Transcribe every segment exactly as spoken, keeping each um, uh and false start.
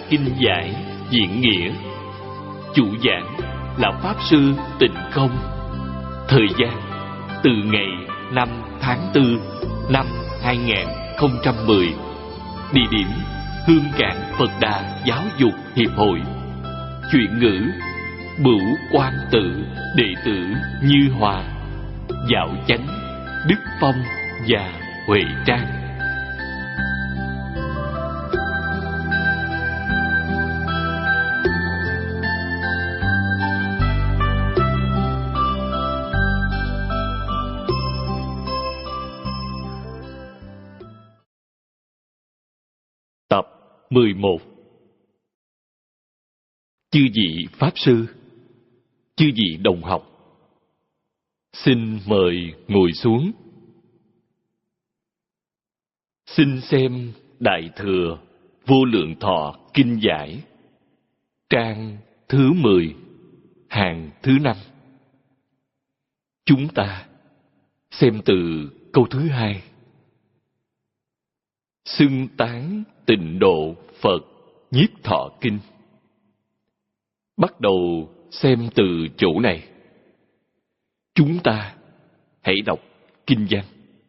Kinh Giải Diễn Nghĩa. Chủ giảng là Pháp Sư Tịnh Không. Thời gian từ ngày năm tháng tư năm hai nghìn không trăm mười. Địa điểm Hương Cảng Phật Đà Giáo dục Hiệp hội. Chuyện ngữ Bửu Quan Tự, đệ tử Như Hòa, Dạo Chánh, Đức Phong và Huệ Trang. Tập mười một. Chư vị Pháp Sư, chư vị đồng học, xin mời ngồi xuống. Xin xem Đại Thừa Vô Lượng Thọ Kinh Giải, trang thứ mười, hàng thứ năm. Chúng ta xem từ câu thứ hai. Xưng tán Tịnh Độ Phật Nhiếp Thọ Kinh. Bắt đầu xem từ chỗ này. Chúng ta hãy đọc kinh văn.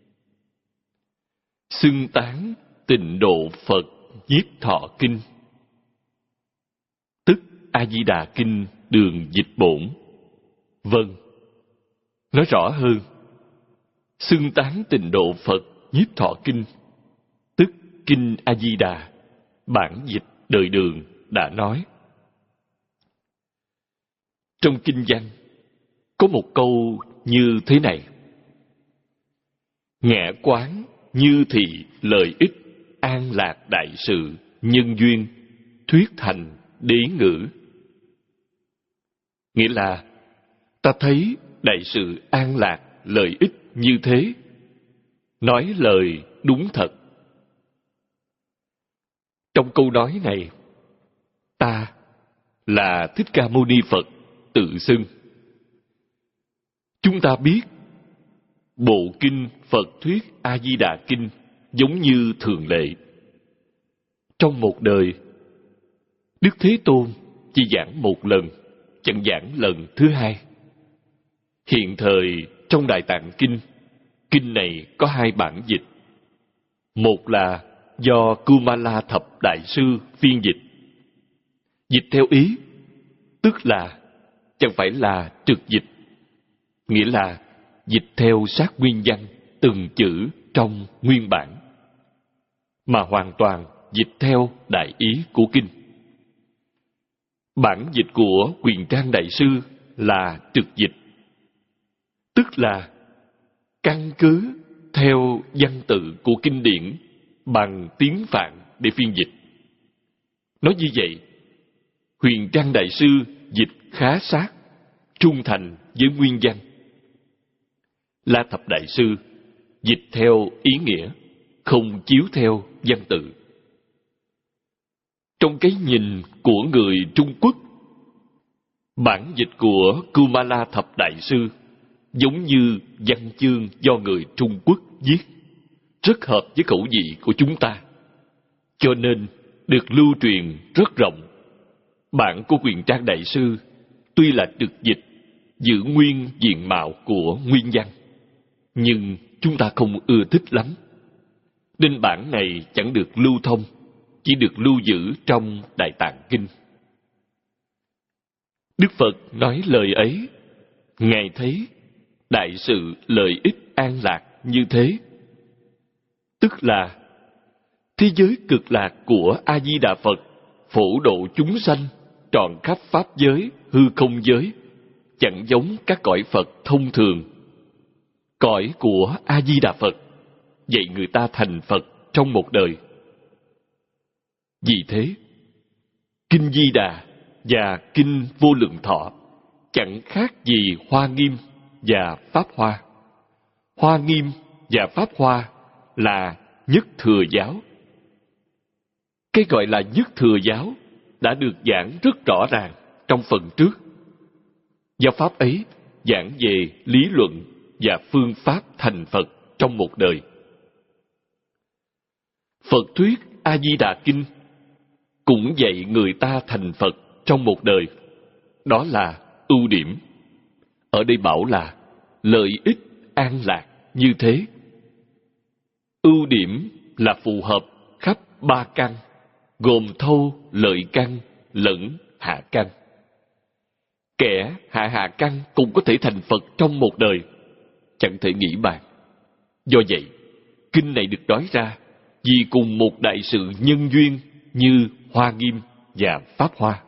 Xưng tán Tịnh Độ Phật Nhiếp Thọ Kinh, tức A Di Đà Kinh Đường Dịch Bổn. Vâng, nói rõ hơn, xưng tán Tịnh Độ Phật Nhiếp Thọ Kinh, tức Kinh A Di Đà bản dịch đời Đường đã nói. Trong kinh văn có một câu như thế này: ngã quán như thị lợi ích an lạc đại sự nhân duyên thuyết thành đế ngữ. Nghĩa là ta thấy đại sự an lạc lợi ích như thế, nói lời đúng thật. Trong câu nói này, ta là Thích Ca Mâu Ni Phật tự xưng. Chúng ta biết bộ kinh Phật thuyết A Di Đà Kinh giống như thường lệ. Trong một đời, Đức Thế Tôn chỉ giảng một lần, chẳng giảng lần thứ hai. Hiện thời trong Đại Tạng Kinh, kinh này có hai bản dịch. Một là do Kumala Thập Đại Sư phiên dịch. Dịch theo ý, tức là chẳng phải là trực dịch, nghĩa là dịch theo sát nguyên văn từng chữ trong nguyên bản, mà hoàn toàn dịch theo đại ý của kinh. Bản dịch của Quyền Trang Đại Sư là trực dịch, tức là căn cứ theo văn tự của kinh điển bằng tiếng Phạn để phiên dịch. Nói như vậy, Huyền Trang Đại Sư dịch khá sát, trung thành với nguyên văn. La Thập Đại Sư dịch theo ý nghĩa, không chiếu theo văn tự. Trong cái nhìn của người Trung Quốc, bản dịch của Kumala Thập Đại Sư giống như văn chương do người Trung Quốc viết, rất hợp với khẩu vị của chúng ta, cho nên được lưu truyền rất rộng. Bản của Quyền Trang Đại Sư tuy là trực dịch, giữ nguyên diện mạo của nguyên văn, nhưng chúng ta không ưa thích lắm, nên bản này chẳng được lưu thông, chỉ được lưu giữ trong Đại Tạng Kinh. Đức Phật nói lời ấy, Ngài thấy đại sự lợi ích an lạc như thế, tức là thế giới cực lạc của A Di Đà Phật phổ độ chúng sanh trọn khắp pháp giới, hư không giới, chẳng giống các cõi Phật thông thường. Cõi của A Di Đà Phật dạy người ta thành Phật trong một đời. Vì thế, Kinh Di Đà và Kinh Vô Lượng Thọ chẳng khác gì Hoa Nghiêm và Pháp Hoa. Hoa Nghiêm và Pháp Hoa là nhất thừa giáo. Cái gọi là nhất thừa giáo đã được giảng rất rõ ràng trong phần trước. Giáo pháp ấy giảng về lý luận và phương pháp thành Phật trong một đời. Phật thuyết A Di Đà Kinh cũng dạy người ta thành Phật trong một đời. Đó là ưu điểm. Ở đây bảo là lợi ích an lạc như thế. Ưu điểm là phù hợp khắp ba căn, gồm thâu lợi căn lẫn hạ căn. Kẻ hạ hạ căn cũng có thể thành Phật trong một đời, chẳng thể nghĩ bàn. Do vậy, kinh này được nói ra vì cùng một đại sự nhân duyên như Hoa Nghiêm và Pháp Hoa.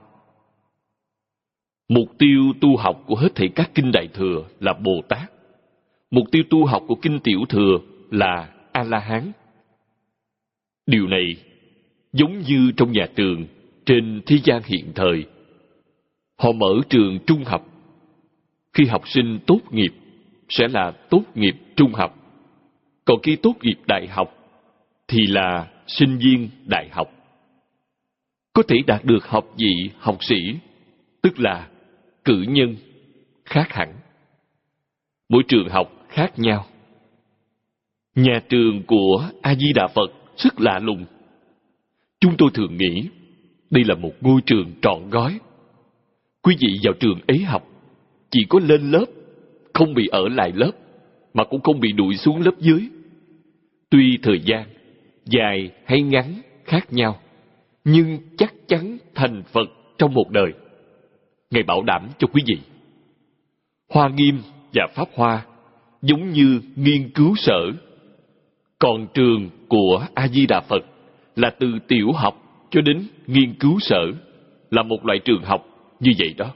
Mục tiêu tu học của hết thảy các kinh Đại Thừa là Bồ Tát. Mục tiêu tu học của kinh Tiểu Thừa là A-la-hán. Điều này giống như trong nhà trường trên thế gian hiện thời. Họ mở trường trung học. Khi học sinh tốt nghiệp sẽ là tốt nghiệp trung học. Còn khi tốt nghiệp đại học thì là sinh viên đại học. Có thể đạt được học vị học sĩ, tức là cử nhân, khác hẳn. Mỗi trường học khác nhau. Nhà trường của A-di-đà Phật rất lạ lùng. Chúng tôi thường nghĩ đây là một ngôi trường trọn gói. Quý vị vào trường ấy học, chỉ có lên lớp, không bị ở lại lớp, mà cũng không bị đuổi xuống lớp dưới. Tuy thời gian dài hay ngắn khác nhau, nhưng chắc chắn thành Phật trong một đời. Ngài bảo đảm cho quý vị. Hoa Nghiêm và Pháp Hoa giống như nghiên cứu sở. Còn trường của A-di-đà Phật là từ tiểu học cho đến nghiên cứu sở, là một loại trường học như vậy đó.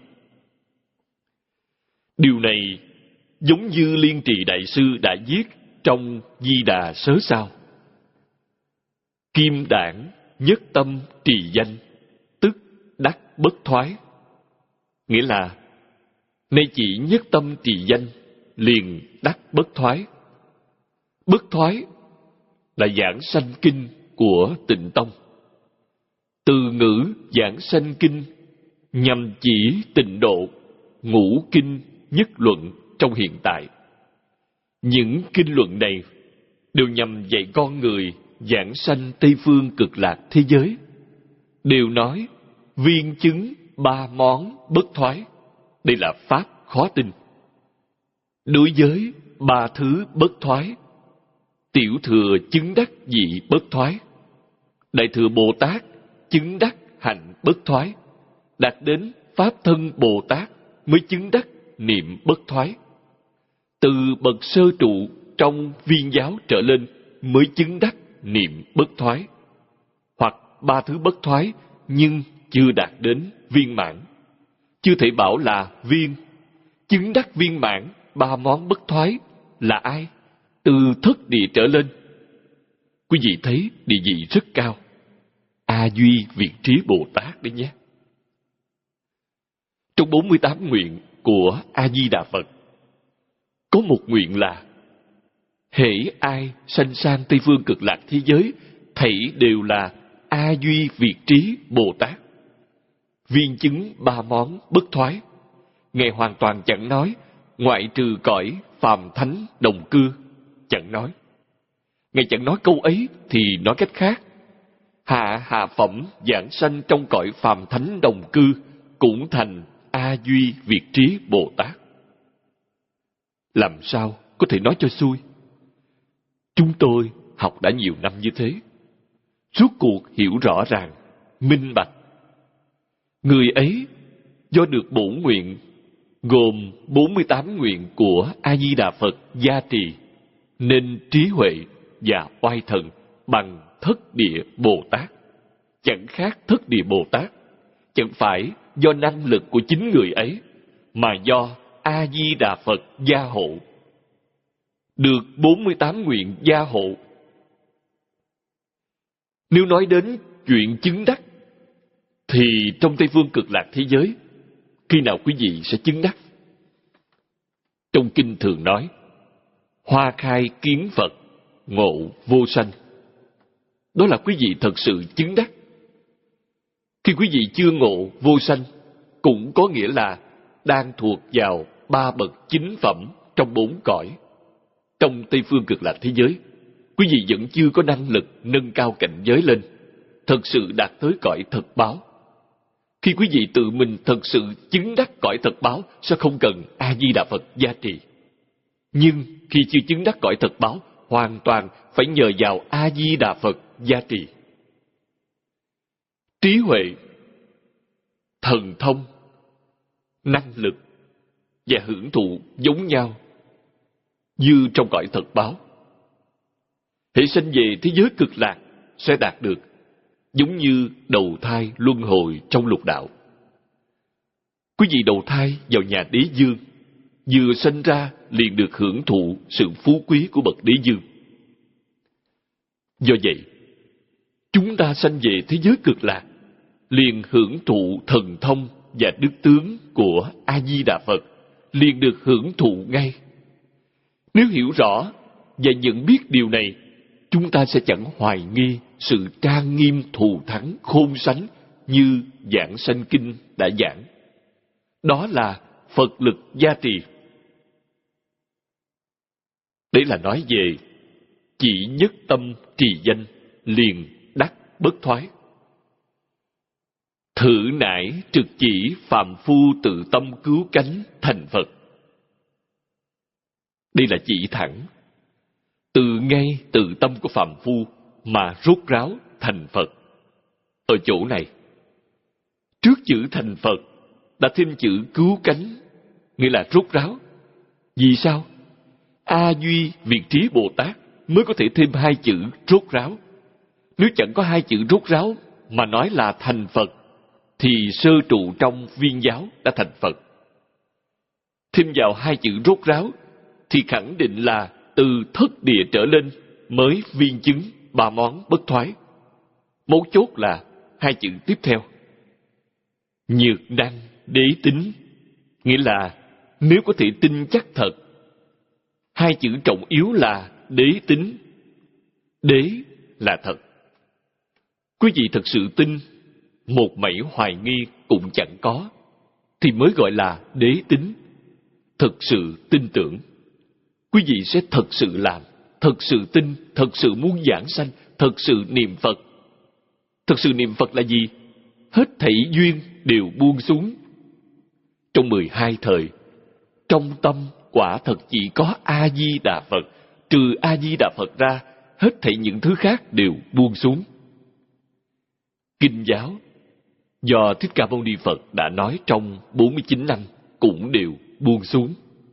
Điều này giống như Liên Trì Đại Sư đã viết trong Di Đà Sớ Sao. Kim đản nhất tâm trì danh, tức đắc bất thoái. Nghĩa là, nay chỉ nhất tâm trì danh, liền đắc bất thoái. Bất thoái là giảng sanh kinh của Tịnh Tông. Từ ngữ giảng sanh kinh nhằm chỉ tịnh độ, ngũ kinh nhất luận trong hiện tại. Những kinh luận này đều nhằm dạy con người giảng sanh Tây Phương Cực Lạc thế giới. Đều nói viên chứng ba món bất thoái. Đây là pháp khó tin. Đối với ba thứ bất thoái, tiểu thừa chứng đắc vị bất thoái, đại thừa Bồ Tát chứng đắc hạnh bất thoái, đạt đến pháp thân Bồ Tát mới chứng đắc niệm bất thoái. Từ bậc sơ trụ trong viên giáo trở lên mới chứng đắc niệm bất thoái, hoặc ba thứ bất thoái nhưng chưa đạt đến viên mãn. Chưa thể bảo là viên. Chứng đắc viên mãn ba món bất thoái là ai? Từ thất địa trở lên. Quý vị thấy địa vị rất cao. A Duy Việt Trí Bồ Tát đấy nhé. Trong bốn mươi tám nguyện của A-di-đà Phật, có một nguyện là hễ ai sanh sang Tây Phương Cực Lạc thế giới, thảy đều là A Duy Việt Trí Bồ Tát. Viên chứng ba món bất thoái. Ngài hoàn toàn chẳng nói ngoại trừ cõi phàm thánh đồng cư. Chẳng nói. Ngài chẳng nói câu ấy thì nói cách khác. Hạ hạ phẩm giảng sanh trong cõi phàm thánh đồng cư cũng thành A Duy Việt Trí Bồ Tát. Làm sao có thể nói cho xuôi? Chúng tôi học đã nhiều năm như thế, rốt cuộc hiểu rõ ràng, minh bạch. Người ấy do được bổn nguyện gồm bốn mươi tám nguyện của A-di-đà Phật gia trì, nên trí huệ và oai thần bằng thất địa Bồ Tát. Chẳng khác thất địa Bồ Tát, chẳng phải do năng lực của chính người ấy, mà do A-di-đà Phật gia hộ. Được bốn mươi tám nguyện gia hộ. Nếu nói đến chuyện chứng đắc, thì trong Tây Phương Cực Lạc thế giới, khi nào quý vị sẽ chứng đắc? Trong kinh thường nói, hoa khai kiến Phật, ngộ vô sanh. Đó là quý vị thật sự chứng đắc. Khi quý vị chưa ngộ vô sanh, cũng có nghĩa là đang thuộc vào ba bậc chính phẩm trong bốn cõi. Trong Tây Phương Cực Lạc thế giới, quý vị vẫn chưa có năng lực nâng cao cảnh giới lên. thật sự đạt tới cõi thật báo. Khi quý vị tự mình thật sự chứng đắc cõi thật báo, sẽ không cần A-di-đà Phật gia trì. Nhưng khi chưa chứng đắc cõi thật báo, hoàn toàn phải nhờ vào A-di-đà Phật gia trì. Trí huệ, thần thông, năng lực và hưởng thụ giống nhau như trong cõi thật báo. Hễ sanh về thế giới cực lạc sẽ đạt được, giống như đầu thai luân hồi trong lục đạo. Quý vị đầu thai vào nhà đế dương, vừa sanh ra liền được hưởng thụ sự phú quý của bậc đế dương. Do vậy, chúng ta sanh về thế giới cực lạc liền hưởng thụ thần thông và đức tướng của A-di-đà Phật, liền được hưởng thụ ngay. Nếu hiểu rõ và nhận biết điều này, chúng ta sẽ chẳng hoài nghi sự trang nghiêm thù thắng khôn sánh như Giảng Sanh Kinh đã giảng. Đó là Phật lực gia trì. Đấy là nói về chỉ nhất tâm trì danh liền đắc bất thoái. Thử nải trực chỉ phàm phu tự tâm cứu cánh thành Phật. Đây là chỉ thẳng, từ ngay tự tâm của phàm phu mà rốt ráo thành Phật. Ở chỗ này, trước chữ thành Phật đã thêm chữ cứu cánh, nghĩa là rốt ráo. Vì sao? A Duy Việt Trí Bồ Tát mới có thể thêm hai chữ rốt ráo. Nếu chẳng có hai chữ rốt ráo mà nói là thành Phật, thì sơ trụ trong viên giáo đã thành Phật. Thêm vào hai chữ rốt ráo thì khẳng định là từ thất địa trở lên mới viên chứng ba món bất thoái. Mấu chốt là hai chữ tiếp theo. Nhược năng đế tính, nghĩa là nếu có thể tin chắc thật. Hai chữ trọng yếu là đế tính. Đế là thật. Quý vị thật sự tin, một mảy hoài nghi cũng chẳng có, thì mới gọi là đế tính. Thật sự tin tưởng. Quý vị sẽ thật sự làm, thật sự tin, thật sự muốn giảng sanh, thật sự niệm Phật. Thật sự niệm Phật là gì? Hết thảy duyên đều buông xuống. Trong mười hai thời, trong tâm quả thật chỉ có A-di-đà Phật. Trừ A-di-đà Phật ra, hết thảy những thứ khác đều buông xuống. Kinh giáo do Thích Ca Mâu Ni Phật đã nói trong bốn mươi chín năm cũng đều buông xuống.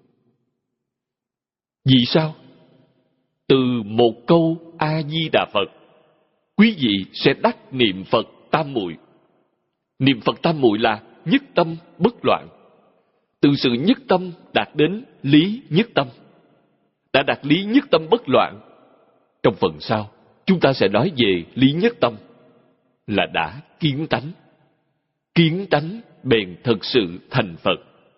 Vì sao? Từ một câu A-di-đà Phật, quý vị sẽ đắc niệm Phật tam muội. Niệm Phật tam muội là nhất tâm bất loạn. Từ sự nhất tâm đạt đến lý nhất tâm. Đã đạt lý nhất tâm bất loạn, trong phần sau chúng ta sẽ nói về lý nhất tâm, là đã kiến tánh. Kiến tánh bèn thật sự thành Phật.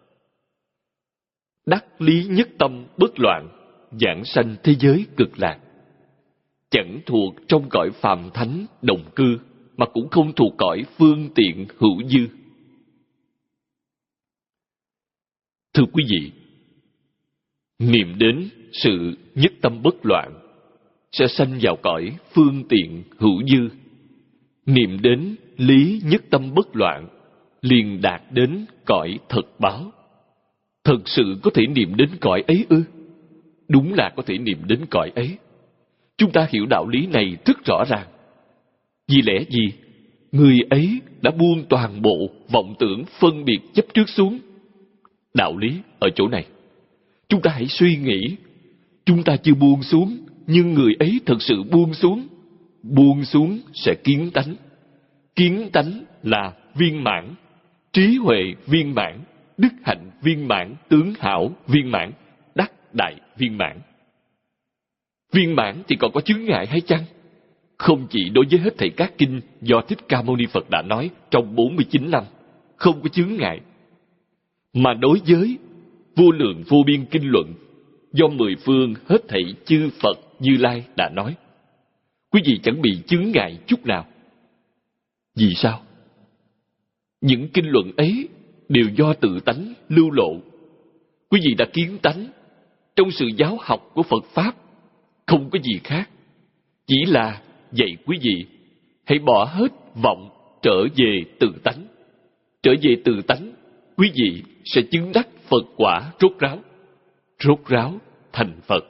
Đắc lý nhất tâm bất loạn, giảng sanh thế giới cực lạc. Chẳng thuộc trong cõi phàm thánh đồng cư, mà cũng không thuộc cõi phương tiện hữu dư. Thưa quý vị, niệm đến sự nhất tâm bất loạn sẽ sanh vào cõi phương tiện hữu dư. Niệm đến lý nhất tâm bất loạn liền đạt đến cõi thật báo. Thật sự có thể niệm đến cõi ấy ư? Đúng là có thể niệm đến cõi ấy. Chúng ta hiểu đạo lý này rất rõ ràng. Vì lẽ gì? Người ấy đã buông toàn bộ vọng tưởng phân biệt chấp trước xuống. Đạo lý ở chỗ này. Chúng ta hãy suy nghĩ. Chúng ta chưa buông xuống, nhưng người ấy thật sự buông xuống. Buông xuống sẽ kiến tánh. Kiến tánh là viên mãn, trí huệ viên mãn, đức hạnh viên mãn, tướng hảo viên mãn, đắc đại viên mãn. Viên mãn thì còn có chướng ngại hay chăng? Không chỉ đối với hết thảy các kinh do Thích Ca Mâu Ni Phật đã nói trong bốn mươi chín năm, không có chướng ngại. Mà đối với vô lượng vô biên kinh luận do mười phương hết thảy chư Phật Như Lai đã nói, quý vị chẳng bị chướng ngại chút nào. Vì sao? Những kinh luận ấy đều do tự tánh lưu lộ. Quý vị đã kiến tánh. Trong sự giáo học của Phật Pháp không có gì khác, chỉ là dạy quý vị hãy bỏ hết vọng trở về tự tánh. Trở về tự tánh, quý vị sẽ chứng đắc Phật quả rốt ráo. Rốt ráo thành Phật.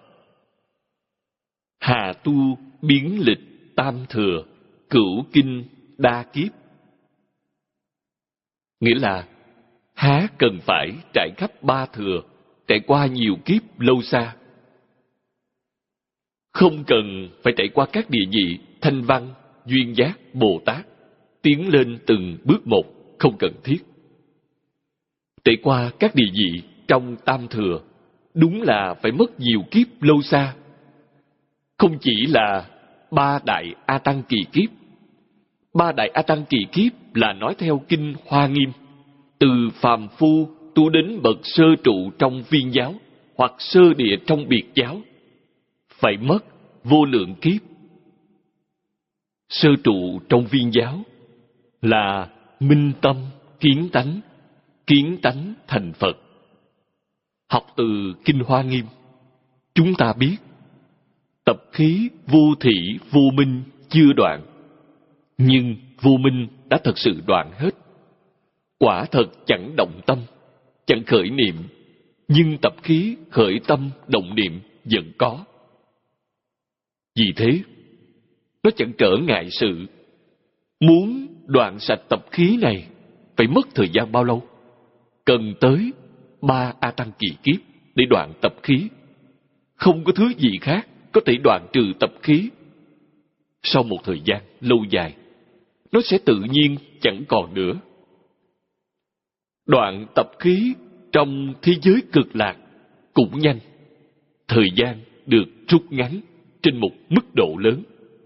Hà tu biến lịch tam thừa, cửu kinh đa kiếp. Nghĩa là há cần phải trải khắp ba thừa, trải qua nhiều kiếp lâu xa. Không cần phải trải qua các địa vị Thanh Văn, Duyên Giác, Bồ Tát, tiến lên từng bước một, không cần thiết. Trải qua các địa vị trong tam thừa, đúng là phải mất nhiều kiếp lâu xa. Không chỉ là ba đại A Tăng kỳ kiếp. Ba đại A Tăng kỳ kiếp là nói theo kinh Hoa Nghiêm, từ phàm phu tu đến bậc sơ trụ trong viên giáo hoặc sơ địa trong biệt giáo, phải mất vô lượng kiếp. Sơ trụ trong viên giáo là minh tâm kiến tánh, kiến tánh thành Phật. Học từ kinh Hoa Nghiêm, chúng ta biết tập khí vô thị vô minh chưa đoạn, nhưng vô minh đã thật sự đoạn hết. Quả thật chẳng động tâm, chẳng khởi niệm, nhưng tập khí khởi tâm động niệm vẫn có. Vì thế, nó chẳng trở ngại sự. Muốn đoạn sạch tập khí này phải mất thời gian bao lâu? Cần tới ba A Tăng kỳ kiếp để đoạn tập khí. Không có thứ gì khác có thể đoạn trừ tập khí. Sau một thời gian lâu dài, nó sẽ tự nhiên chẳng còn nữa. Đoạn tập khí trong thế giới cực lạc cũng nhanh. Thời gian được rút ngắn trên một mức độ lớn.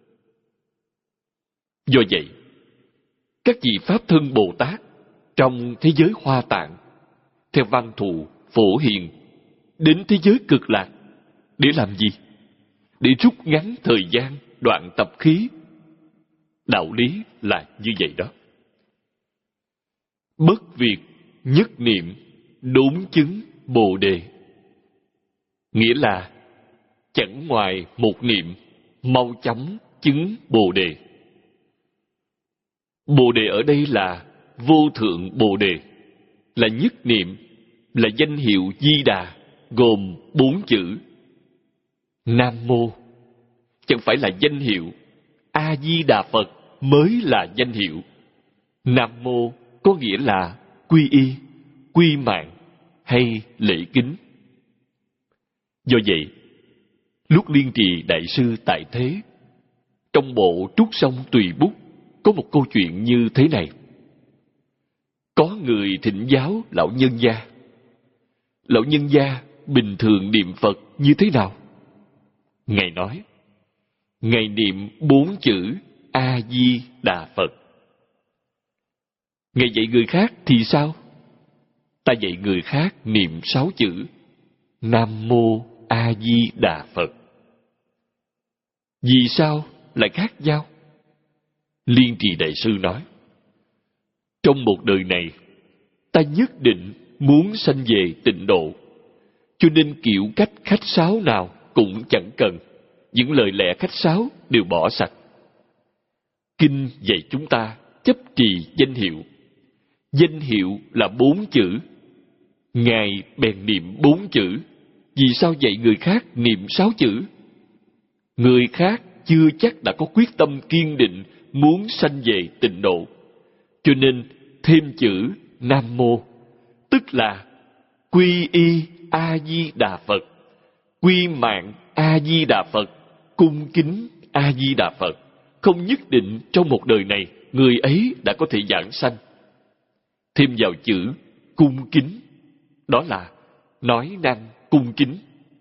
Do vậy, các vị Pháp Thân Bồ Tát trong thế giới Hoa Tạng, theo Văn Thù, Phổ Hiền, đến thế giới cực lạc để làm gì? Để rút ngắn thời gian đoạn tập khí. Đạo lý là như vậy đó. Bất việt nhất niệm đốn chứng Bồ Đề. Nghĩa là chẳng ngoài một niệm mau chóng chứng Bồ Đề. Bồ Đề ở đây là vô thượng Bồ Đề, là nhất niệm, là danh hiệu Di Đà, gồm bốn chữ. Nam Mô chẳng phải là danh hiệu, A Di Đà Phật mới là danh hiệu. Nam Mô có nghĩa là quy y, quy mạng hay lễ kính. Do vậy, lúc Liên Trì Đại Sư tại thế, trong bộ Trúc Song Tùy Bút có một câu chuyện như thế này. Có người thỉnh giáo lão nhân gia. Lão nhân gia bình thường niệm Phật như thế nào? Ngài nói, Ngài niệm bốn chữ A Di Đà Phật. Ngài dạy người khác thì sao? Ta dạy người khác niệm sáu chữ Nam Mô A Di Đà Phật. Vì sao lại khác nhau? Liên Trì Đại Sư nói, trong một đời này, ta nhất định muốn sanh về tịnh độ, cho nên kiểu cách khách sáo nào cũng chẳng cần. Những lời lẽ khách sáo đều bỏ sạch. Kinh dạy chúng ta chấp trì danh hiệu. Danh hiệu là bốn chữ. Ngài bèn niệm bốn chữ. Vì sao dạy người khác niệm sáu chữ? Người khác chưa chắc đã có quyết tâm kiên định muốn sanh về tịnh độ, cho nên thêm chữ Nam Mô, tức là quy y A Di Đà Phật, quy mạng A Di Đà Phật, cung kính A Di Đà Phật. Không nhất định trong một đời này người ấy đã có thể giảng sanh. Thêm vào chữ cung kính, đó là nói năng cung kính.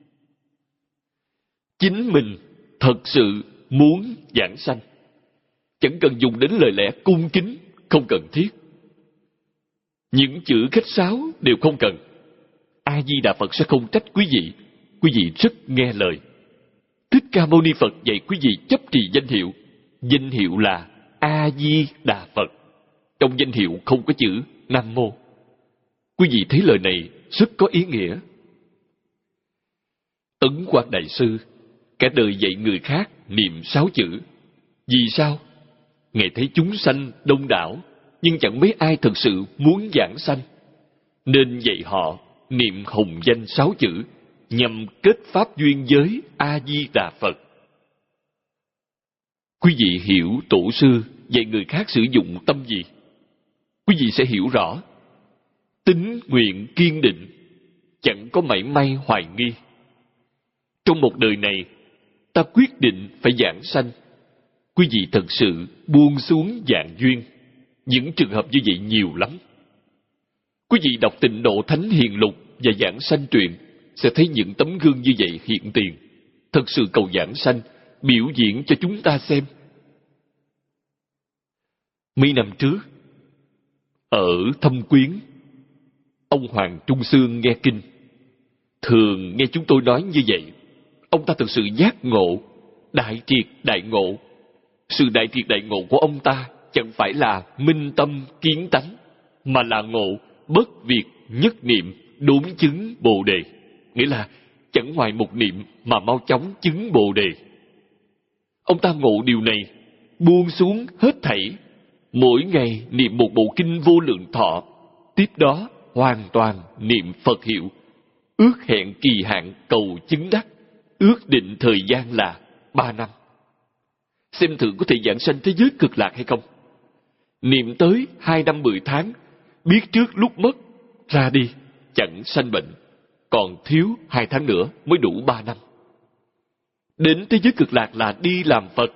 Chính mình thật sự muốn giảng sanh, chẳng cần dùng đến lời lẽ cung kính, không cần thiết. Những chữ khách sáo đều không cần. A Di Đà Phật sẽ không trách quý vị. Quý vị rất nghe lời. Thích Ca Mâu Ni Phật dạy quý vị chấp trì danh hiệu. Danh hiệu là A Di Đà Phật. Trong danh hiệu không có chữ Nam Mô. Quý vị thấy lời này rất có ý nghĩa. Ấn Quang Đại Sư cả đời dạy người khác niệm sáu chữ. Vì sao? Ngài thấy chúng sanh đông đảo, nhưng chẳng mấy ai thực sự muốn giảng sanh, nên dạy họ niệm hồng danh sáu chữ nhằm kết pháp duyên với A Di Đà Phật. Quý vị hiểu tổ sư dạy người khác sử dụng tâm gì, quý vị sẽ hiểu rõ. Tín nguyện kiên định, chẳng có mảy may hoài nghi. Trong một đời này, ta quyết định phải giảng sanh. Quý vị thật sự buông xuống dạng duyên. Những trường hợp như vậy nhiều lắm. Quý vị đọc Tịnh Độ Thánh Hiền Lục và Giảng Sanh Truyện sẽ thấy những tấm gương như vậy hiện tiền, thật sự cầu giảng sanh, biểu diễn cho chúng ta xem. Mấy năm trước, ở Thâm Quyến, ông Hoàng Trung Xương nghe kinh. Thường nghe chúng tôi nói như vậy, ông ta thực sự giác ngộ, đại triệt đại ngộ. Sự đại triệt đại ngộ của ông ta chẳng phải là minh tâm kiến tánh, mà là ngộ bất việt nhất niệm đốn chứng Bồ Đề. Nghĩa là chẳng ngoài một niệm mà mau chóng chứng Bồ Đề. Ông ta ngộ điều này, buông xuống hết thảy, mỗi ngày niệm một bộ kinh Vô Lượng Thọ, tiếp đó hoàn toàn niệm Phật hiệu, ước hẹn kỳ hạn cầu chứng đắc, ước định thời gian là ba năm. Xem thử có thể giảng sanh thế giới cực lạc hay không. Niệm tới hai năm mười tháng, biết trước lúc mất, ra đi, chẳng sanh bệnh, còn thiếu hai tháng nữa mới đủ ba năm. Đến thế giới cực lạc là đi làm Phật.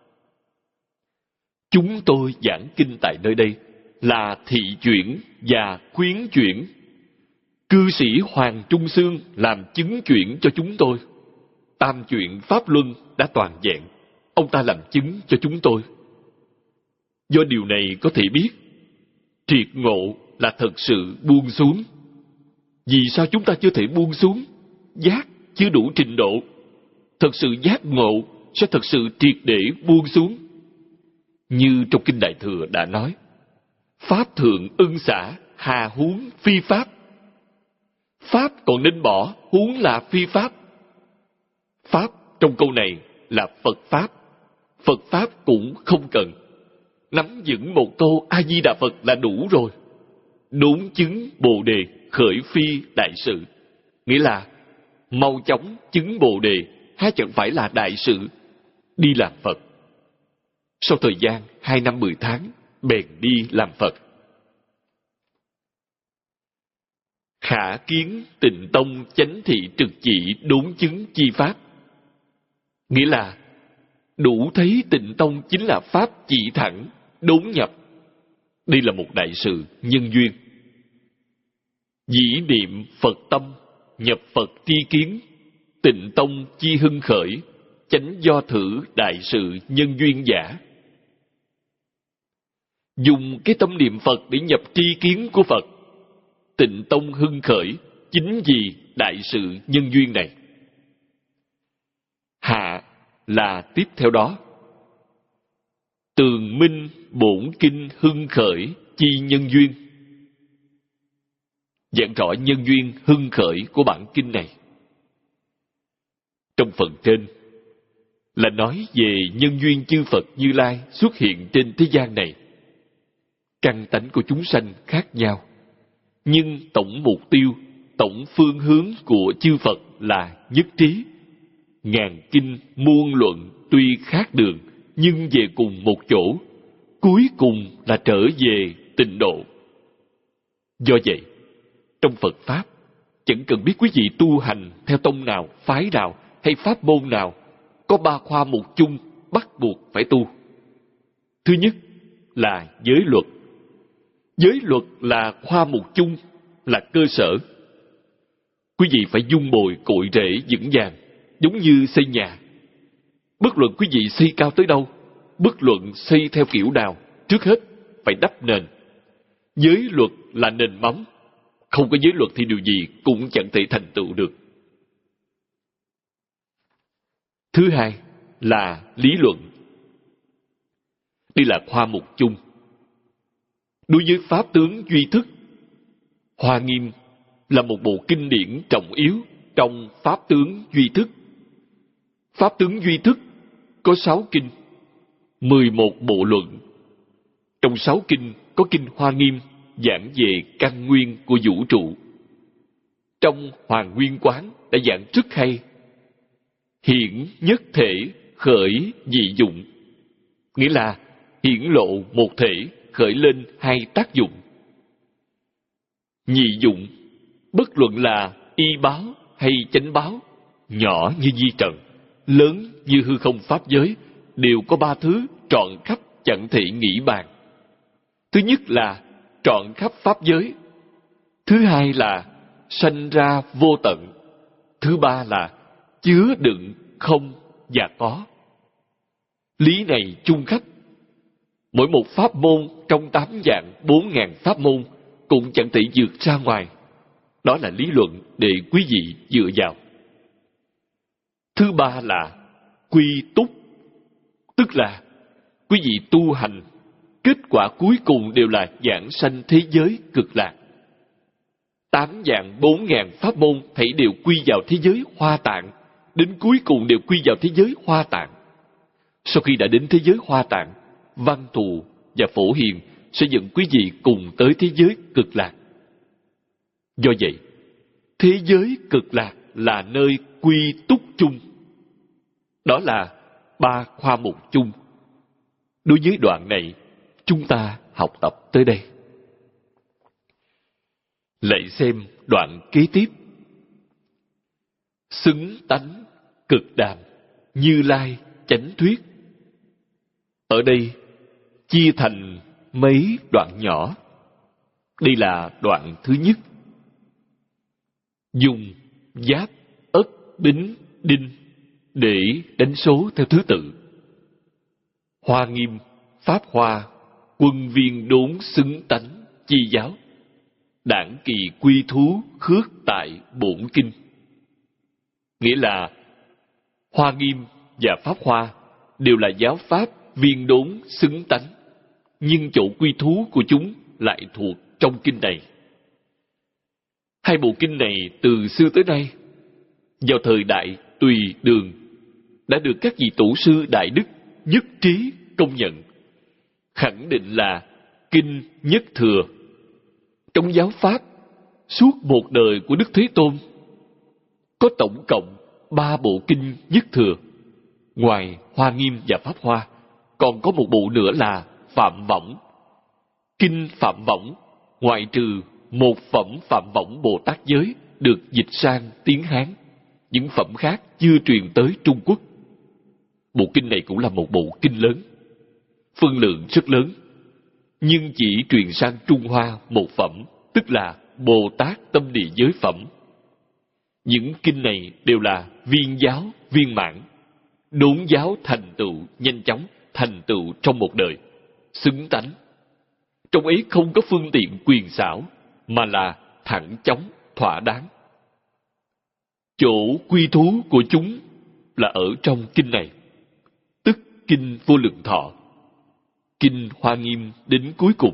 Chúng tôi giảng kinh tại nơi đây là thị chuyển và khuyến chuyển. Cư sĩ Hoàng Trung Xương làm chứng chuyển cho chúng tôi. Tam chuyển Pháp Luân đã toàn vẹn, ông ta làm chứng cho chúng tôi. Do điều này có thể biết, triệt ngộ là thật sự buông xuống. Vì sao chúng ta chưa thể buông xuống? Giác chưa đủ trình độ. Thật sự giác ngộ sẽ thật sự triệt để buông xuống. Như trong Kinh Đại Thừa đã nói, Pháp thượng ưng xả, hà huống phi pháp. Pháp còn nên bỏ, huống là phi pháp. Pháp trong câu này là Phật Pháp. Phật Pháp cũng không cần. Nắm vững một câu A-di-đà Phật là đủ rồi. Đốn chứng Bồ Đề, khởi phi đại sự. Nghĩa là mau chóng chứng Bồ Đề, há chẳng phải là đại sự, đi làm Phật. Sau thời gian hai năm mười tháng, bèn đi làm Phật. Khả kiến Tịnh Tông chánh thị trực chỉ đốn chứng chi pháp. Nghĩa là đủ thấy Tịnh Tông chính là pháp chỉ thẳng, đốn nhập. Đây là một đại sự nhân duyên. Dĩ niệm Phật tâm, nhập Phật tri kiến, Tịnh Tông chi hưng khởi, chánh do thử đại sự nhân duyên giả. Dùng cái tâm niệm Phật để nhập tri kiến của Phật, Tịnh Tông hưng khởi chính vì đại sự nhân duyên này. Hạ là tiếp theo đó. Tường minh bổn kinh hưng khởi chi nhân duyên. Giảng rõ nhân duyên hưng khởi của bản kinh này. Trong phần trên là nói về nhân duyên chư Phật Như Lai xuất hiện trên thế gian này. Căn tánh của chúng sanh khác nhau, nhưng tổng mục tiêu, tổng phương hướng của chư Phật là nhất trí. Ngàn kinh muôn luận tuy khác đường, nhưng về cùng một chỗ, cuối cùng là trở về tịnh độ. Do vậy, trong Phật Pháp, chẳng cần biết quý vị tu hành theo tông nào, phái nào hay pháp môn nào, có ba khoa mục chung bắt buộc phải tu. Thứ nhất là giới luật. Giới luật là khoa mục chung, là cơ sở. Quý vị phải dung bồi cội rễ vững vàng, giống như xây nhà. Bất luận quý vị xây cao tới đâu, bất luận xây theo kiểu nào, trước hết phải đắp nền. Giới luật là nền móng. Không có giới luật thì điều gì cũng chẳng thể thành tựu được. Thứ hai là lý luận. Đây là khoa mục chung. Đối với pháp tướng duy thức, Hoa Nghiêm là một bộ kinh điển trọng yếu trong pháp tướng duy thức. Pháp tướng duy thức có sáu kinh, mười một bộ luận Trong sáu kinh có kinh Hoa Nghiêm giảng về căn nguyên của vũ trụ. Trong Hoàng Nguyên Quán đã giảng rất hay. Hiển nhất thể khởi dị dụng, nghĩa là hiển lộ một thể khởi lên hai tác dụng. Nhị dụng, bất luận là y báo hay chánh báo, nhỏ như di trần, lớn như hư không pháp giới, đều có ba thứ trọn khắp chẳng thể nghĩ bàn. Thứ nhất là trọn khắp pháp giới. Thứ hai là sanh ra vô tận. Thứ ba là chứa đựng không và có. Lý này chung khắp. Mỗi một pháp môn trong tám vạn bốn ngàn pháp môn cũng chẳng thể vượt ra ngoài. Đó là lý luận để quý vị dựa vào. Thứ ba là quy túc, tức là quý vị tu hành, kết quả cuối cùng đều là giảng sanh thế giới cực lạc. Tám vạn bốn ngàn pháp môn thảy đều quy vào thế giới Hoa Tạng, đến cuối cùng đều quy vào thế giới Hoa Tạng. Sau khi đã đến thế giới Hoa Tạng, Văn Thù và Phổ Hiền sẽ dẫn quý vị cùng tới thế giới cực lạc. Do vậy, thế giới cực lạc là nơi quy túc chung. Đó là ba khoa mục chung. Đối với đoạn này, chúng ta học tập tới đây. Lại xem đoạn kế tiếp. Xứng tánh cực đàm, Như Lai chánh thuyết. Ở đây chia thành mấy đoạn nhỏ. Đây là đoạn thứ nhất. Dùng giáp, ất, bính, đinh để đánh số theo thứ tự. Hoa Nghiêm, Pháp Hoa, quân viên đốn xứng tánh, chi giáo. Đảng kỳ quy thú khước tại bổn kinh. Nghĩa là Hoa Nghiêm và Pháp Hoa đều là giáo pháp viên đốn xứng tánh, nhưng chỗ quy thú của chúng lại thuộc trong kinh này. Hai bộ kinh này từ xưa tới nay, vào thời đại Tùy Đường, đã được các vị tổ sư đại đức nhất trí công nhận, khẳng định là kinh nhất thừa. Trong giáo pháp, suốt một đời của Đức Thế Tôn, có tổng cộng ba bộ kinh nhất thừa. Ngoài Hoa Nghiêm và Pháp Hoa, còn có một bộ nữa là Phạm Võng. Kinh Phạm Võng, ngoại trừ một phẩm Phạm Võng Bồ Tát Giới được dịch sang tiếng Hán, những phẩm khác chưa truyền tới Trung Quốc. Bộ kinh này cũng là một bộ kinh lớn, phân lượng rất lớn, nhưng chỉ truyền sang Trung Hoa một phẩm, tức là Bồ Tát Tâm Địa Giới phẩm. Những kinh này đều là viên giáo viên mãn, đốn giáo thành tựu nhanh chóng, thành tựu trong một đời, xứng tánh. Trong ấy không có phương tiện quyền xảo, mà là thẳng chóng, thỏa đáng. Chỗ quy thú của chúng là ở trong kinh này, tức kinh Vô Lượng Thọ, kinh Hoa Nghiêm đến cuối cùng.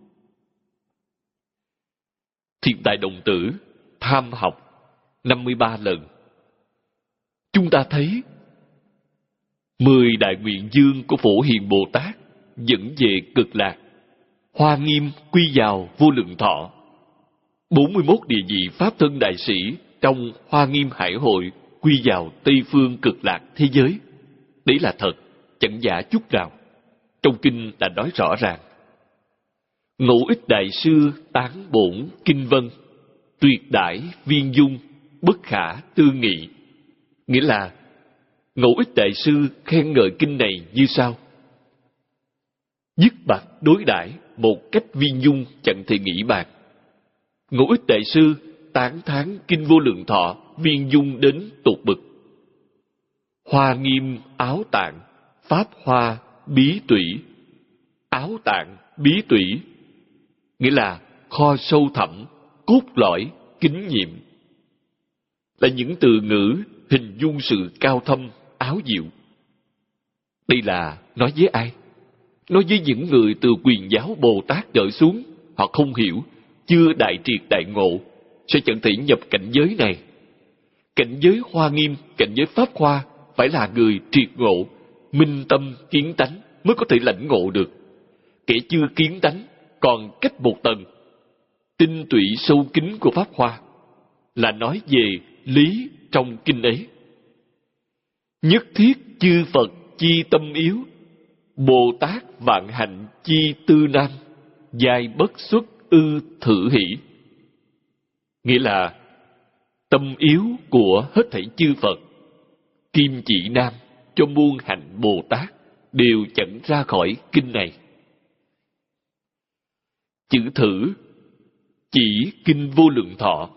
Thiện Tài Đồng Tử tham học năm mươi ba lần. Chúng ta thấy mười đại nguyện dương của Phổ Hiền Bồ Tát dẫn về cực lạc, Hoa Nghiêm quy vào Vô Lượng Thọ, bốn mươi mốt địa vị Pháp Thân Đại Sĩ trong Hoa Nghiêm Hải Hội quy vào Tây Phương cực lạc thế giới. Đấy là thật, chẳng giả chút nào. Trong kinh đã nói rõ ràng. Ngũ Ích Đại Sư tán bổn kinh vân, tuyệt đại viên dung, bất khả tư nghị. Nghĩa là Ngũ Ích Đại Sư khen ngợi kinh này như sau: dứt bạc đối đãi một cách viên dung chẳng thể nghĩ bàn. Ngũ Ích Đại Sư tán thán kinh Vô Lượng Thọ viên dung đến tột bực. Hoa Nghiêm áo tạng, Pháp Hoa bí tủy. Áo tạng bí tủy nghĩa là kho sâu thẳm, cốt lõi, kính nhiệm, là những từ ngữ hình dung sự cao thâm, áo diệu. Đây là nói với ai? Nói với những người từ Quyền giáo Bồ Tát trở xuống. Họ không hiểu, chưa đại triệt đại ngộ, sẽ chẳng thể nhập cảnh giới này. Cảnh giới Hoa Nghiêm, cảnh giới Pháp Hoa phải là người triệt ngộ, minh tâm kiến tánh mới có thể lãnh ngộ được. kẻ chưa kiến tánh còn cách một tầng. Tinh tụy sâu kín của Pháp Hoa là nói về lý trong kinh ấy. Nhất thiết chư Phật chi tâm yếu, Bồ Tát vạn hạnh chi tư nam, giai bất xuất ư thử hỷ. Nghĩa là tâm yếu của hết thảy chư Phật, kim chỉ nam cho muôn hạnh Bồ Tát đều chẳng ra khỏi kinh này. Chữ thử chỉ kinh Vô Lượng Thọ.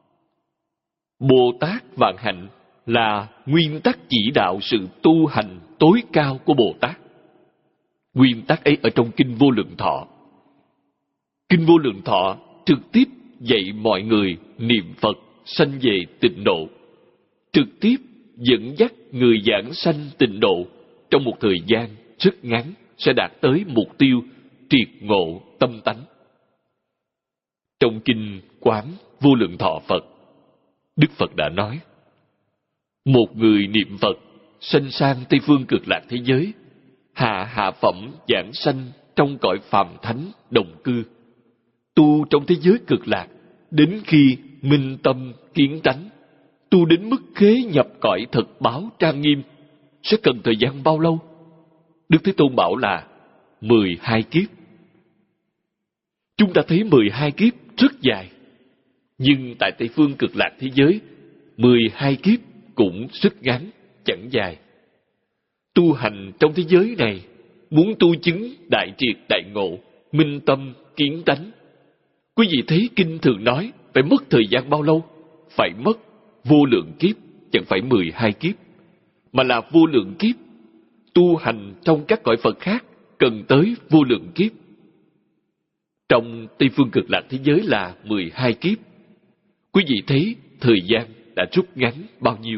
Bồ Tát vạn hạnh là nguyên tắc chỉ đạo sự tu hành tối cao của Bồ Tát. Nguyên tắc ấy ở trong kinh Vô Lượng Thọ. Kinh Vô Lượng Thọ trực tiếp dạy mọi người niệm Phật sanh về tịnh độ, trực tiếp dẫn dắt người giảng sanh tịnh độ trong một thời gian rất ngắn sẽ đạt tới mục tiêu triệt ngộ tâm tánh. Trong kinh Quán Vô Lượng Thọ Phật, Đức Phật đã nói: một người niệm Phật sanh sang Tây Phương Cực Lạc thế giới, hạ hạ phẩm giảng sanh trong cõi phàm thánh đồng cư, tu trong thế giới cực lạc đến khi minh tâm kiến tánh, tu đến mức khế nhập cõi thực báo trang nghiêm, sẽ cần thời gian bao lâu? Đức Thế Tôn bảo là mười hai kiếp. Chúng ta thấy mười hai kiếp rất dài, nhưng tại Tây Phương Cực Lạc thế giới, mười hai kiếp cũng rất ngắn, chẳng dài. Tu hành trong thế giới này, muốn tu chứng đại triệt đại ngộ, minh tâm kiến tánh, quý vị thấy kinh thường nói phải mất thời gian bao lâu? Phải mất vô lượng kiếp, chẳng phải mười hai kiếp, mà là vô lượng kiếp. Tu hành trong các cõi Phật khác cần tới vô lượng kiếp. Trong Tây Phương Cực Lạc thế giới là mười hai kiếp. Quý vị thấy thời gian đã rút ngắn bao nhiêu?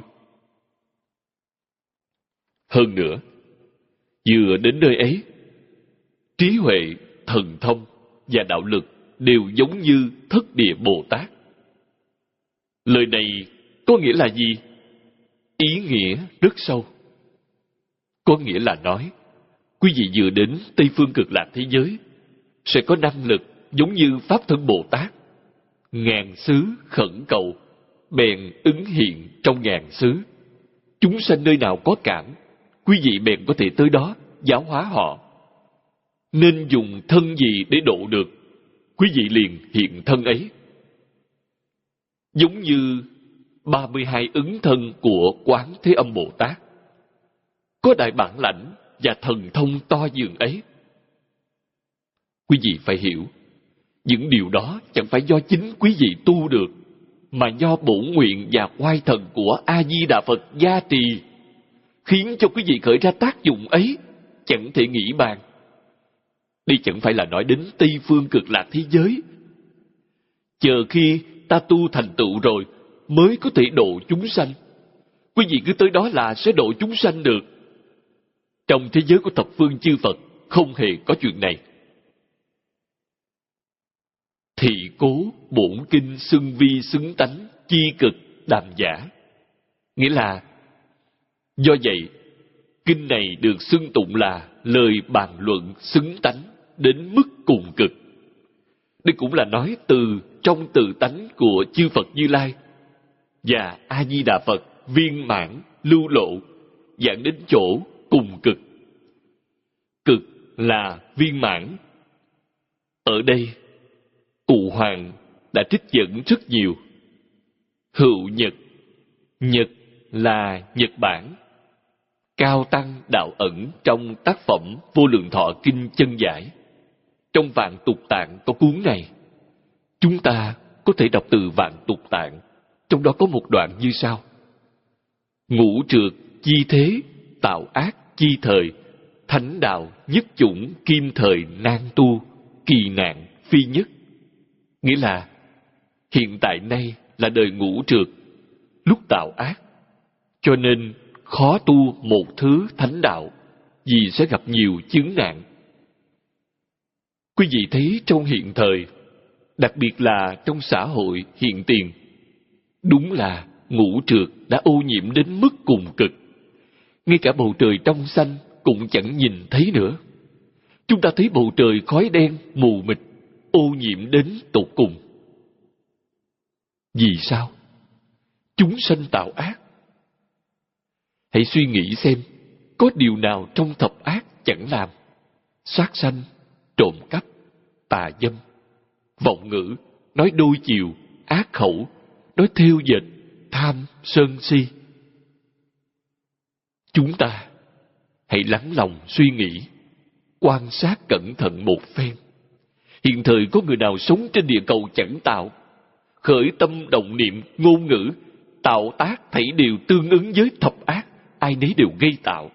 Hơn nữa, vừa đến nơi ấy, trí huệ, thần thông và đạo lực đều giống như Thất Địa Bồ Tát. Lời này có nghĩa là gì? Ý nghĩa rất sâu. Có nghĩa là nói, quý vị vừa đến Tây Phương Cực Lạc thế giới sẽ có năng lực giống như Pháp Thân Bồ Tát. Ngàn xứ khẩn cầu, bèn ứng hiện trong ngàn xứ. Chúng sanh nơi nào có cảm, quý vị bèn có thể tới đó giáo hóa họ. Nên dùng thân gì để độ được, quý vị liền hiện thân ấy. Giống như ba mươi hai ứng thân của Quán Thế Âm Bồ Tát, có đại bản lãnh và thần thông to dường ấy. Quý vị phải hiểu, những điều đó chẳng phải do chính quý vị tu được, mà do bổn nguyện và oai thần của A-di-đà Phật gia trì, khiến cho quý vị khởi ra tác dụng ấy, chẳng thể nghĩ bàn. Đây chẳng phải là nói đến Tây Phương Cực Lạc thế giới. Chờ khi ta tu thành tựu rồi mới có thể độ chúng sanh. Quý vị cứ tới đó là sẽ độ chúng sanh được. Trong thế giới của thập phương chư Phật không hề có chuyện này. Thị cố bổn kinh xưng vi xứng tánh, chi cực đàm giả. Nghĩa là, do vậy, kinh này được xưng tụng là lời bàn luận xứng tánh đến mức cùng cực. Đây cũng là nói từ trong tự tánh của chư Phật Như Lai và A-di-đà Phật viên mãn lưu lộ, dẫn đến chỗ cùng cực. Cực là viên mãn. Ở đây, Cụ Hoàng đã trích dẫn rất nhiều. Hữu Nhật, Nhật là Nhật Bản. Cao Tăng đạo ẩn trong tác phẩm Vô Lượng Thọ Kinh Chân Giải. Trong Vạn Tục Tạng có cuốn này. Chúng ta có thể đọc từ Vạn Tục Tạng, trong đó có một đoạn như sau: ngũ trược chi thế, tạo ác chi thời, thánh đạo nhất chủng kim thời nan tu, kỳ nạn phi nhất. Nghĩa là, hiện tại nay là đời ngũ trược, lúc tạo ác, cho nên khó tu một thứ thánh đạo, vì sẽ gặp nhiều chướng nạn. Quý vị thấy trong hiện thời, đặc biệt là trong xã hội hiện tiền, đúng là ngũ trược đã ô nhiễm đến mức cùng cực. Ngay cả bầu trời trong xanh cũng chẳng nhìn thấy nữa. chúng ta thấy bầu trời khói đen mù mịt, ô nhiễm đến tột cùng. Vì sao? Chúng sanh tạo ác. Hãy suy nghĩ xem, có điều nào trong thập ác chẳng làm? Sát sanh, trộm cắp, tà dâm, vọng ngữ, nói đôi chiều, ác khẩu, nói thêu dệt, tham, sân si. Chúng ta hãy lắng lòng suy nghĩ, quan sát cẩn thận một phen. Hiện thời có người nào sống trên địa cầu chẳng tạo? Khởi tâm động niệm, ngôn ngữ, tạo tác thảy đều tương ứng với thập ác, ai nấy đều gây tạo.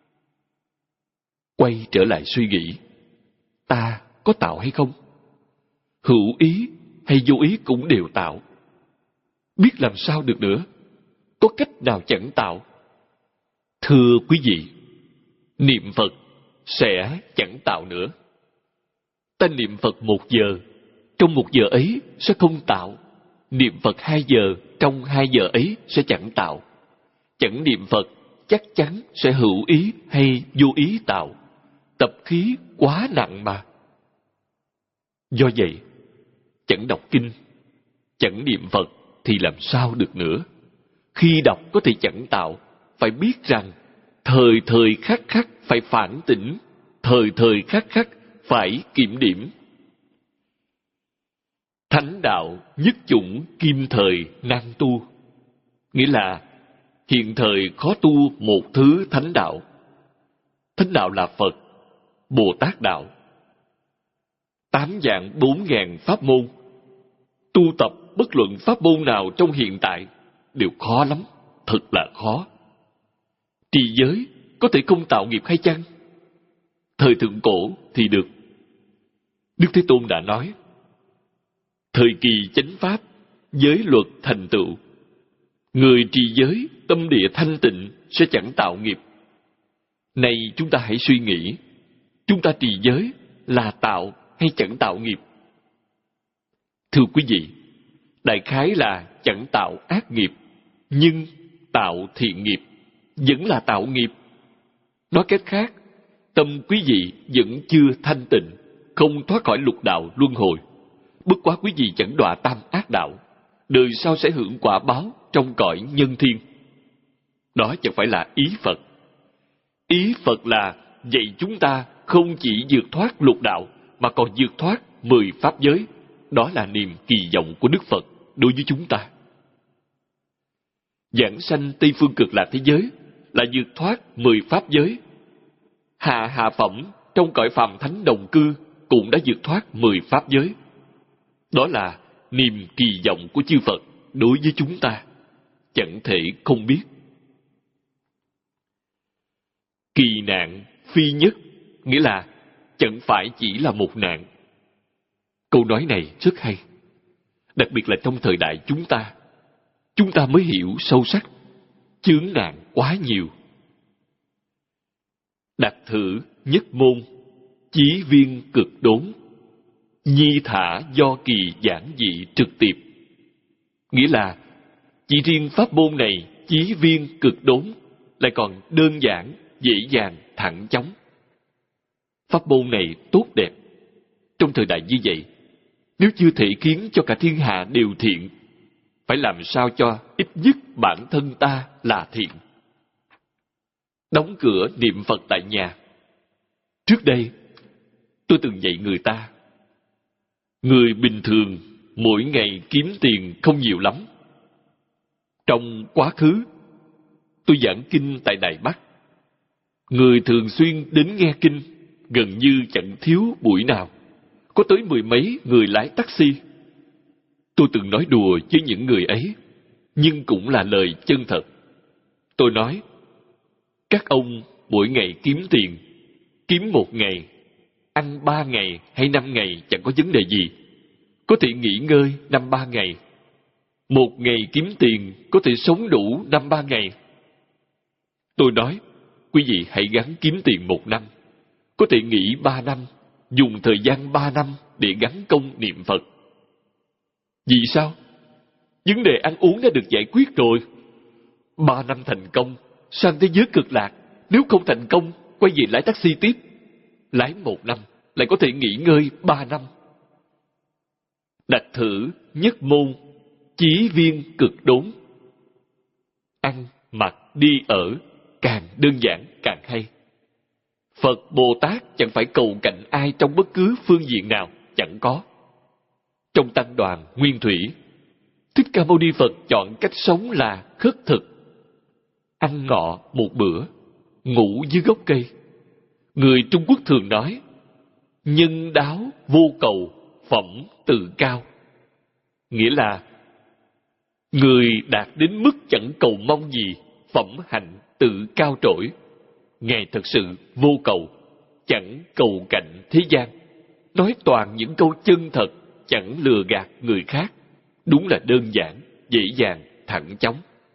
Quay trở lại suy nghĩ, ta có tạo hay không? Hữu ý hay vô ý cũng đều tạo. Biết làm sao được nữa? Có cách nào chẳng tạo? Thưa quý vị, niệm Phật sẽ chẳng tạo nữa. Ta niệm Phật một giờ, trong một giờ ấy sẽ không tạo. Niệm Phật hai giờ, trong hai giờ ấy sẽ chẳng tạo. Chẳng niệm Phật chắc chắn sẽ hữu ý hay vô ý tạo. Tập khí quá nặng mà. Do vậy, chẳng đọc kinh, chẳng niệm Phật thì làm sao được nữa. Khi đọc có thể chẳng tạo, phải biết rằng thời thời khắc khắc phải phản tỉnh, thời thời khắc khắc phải kiểm điểm. Thánh đạo nhất chủng kim thời nan tu. Nghĩa là hiện thời khó tu một thứ thánh đạo. Thánh đạo là Phật, Bồ Tát đạo. Tám vạn bốn ngàn pháp môn. Tu tập bất luận pháp môn nào trong hiện tại đều khó lắm, thật là khó. Trì giới có thể không tạo nghiệp hay chăng? Thời thượng cổ thì được. Đức Thế Tôn đã nói, thời kỳ chánh pháp, giới luật thành tựu. Người trì giới, tâm địa thanh tịnh sẽ chẳng tạo nghiệp. Này chúng ta hãy suy nghĩ, chúng ta trì giới là tạo hay chẳng tạo nghiệp? Thưa quý vị, đại khái là chẳng tạo ác nghiệp, nhưng tạo thiện nghiệp, vẫn là tạo nghiệp. Nói cách khác, tâm quý vị vẫn chưa thanh tịnh, không thoát khỏi lục đạo luân hồi. Bất quá quý vị chẳng đọa tam ác đạo, đời sau sẽ hưởng quả báo trong cõi nhân thiên. Đó chẳng phải là ý Phật. Ý Phật là dạy chúng ta không chỉ vượt thoát lục đạo, mà còn vượt thoát mười pháp giới. Đó là niềm kỳ vọng của Đức Phật đối với chúng ta. Giảng sanh Tây Phương Cực Lạc thế giới là vượt thoát mười pháp giới. Hạ hạ phẩm trong cõi phàm thánh đồng cư cũng đã vượt thoát mười pháp giới. Đó là niềm kỳ vọng của chư Phật đối với chúng ta, chẳng thể không biết. Kỳ nạn phi nhất, nghĩa là chẳng phải chỉ là một nạn. Câu nói này rất hay, đặc biệt là trong thời đại chúng ta. Chúng ta mới hiểu sâu sắc, chướng nạn quá nhiều. Đặt thử nhất môn, chí viên cực đốn, nhi thả do kỳ giản dị trực tiếp. Nghĩa là chỉ riêng pháp môn này chí viên cực đốn, lại còn đơn giản, dễ dàng, thẳng chóng. Pháp môn này tốt đẹp. Trong thời đại như vậy, nếu chưa thể khiến cho cả thiên hạ đều thiện, phải làm sao cho ít nhất bản thân ta là thiện. Đóng cửa niệm Phật tại nhà. Trước đây, tôi từng dạy người ta, người bình thường mỗi ngày kiếm tiền không nhiều lắm. Trong quá khứ, tôi giảng kinh tại Đài Bắc. Người thường xuyên đến nghe kinh, gần như chẳng thiếu buổi nào. Có tới mười mấy người lái taxi. Tôi từng nói đùa với những người ấy, nhưng cũng là lời chân thật. Tôi nói, các ông mỗi ngày kiếm tiền, kiếm một ngày, ăn ba ngày hay năm ngày chẳng có vấn đề gì. Có thể nghỉ ngơi năm ba ngày. Một ngày kiếm tiền có thể sống đủ năm ba ngày. Tôi nói, quý vị hãy gắng kiếm tiền một năm. Có thể nghỉ ba năm, dùng thời gian ba năm để gắn công niệm Phật. Vì sao? Vấn đề ăn uống đã được giải quyết rồi. Ba năm thành công, sang thế giới cực lạc. Nếu không thành công, quay về lái taxi tiếp. lái một năm, lại có thể nghỉ ngơi ba năm. Đặt thử nhất môn, chí viên cực đốn. Ăn, mặc, đi ở, càng đơn giản càng hay. Phật Bồ Tát chẳng phải cầu cạnh ai trong bất cứ phương diện nào, chẳng có. Trong tăng đoàn Nguyên Thủy, Thích Ca Mâu Ni Phật chọn cách sống là khất thực. Ăn ngọ một bữa, ngủ dưới gốc cây. Người Trung Quốc thường nói, nhân đáo vô cầu, phẩm tự cao. Nghĩa là, người đạt đến mức chẳng cầu mong gì, phẩm hạnh tự cao trỗi. Ngài thật sự vô cầu, chẳng cầu cạnh thế gian. Nói toàn những câu chân thật, chẳng lừa gạt người khác. Đúng là đơn giản, dễ dàng, thẳng chóng.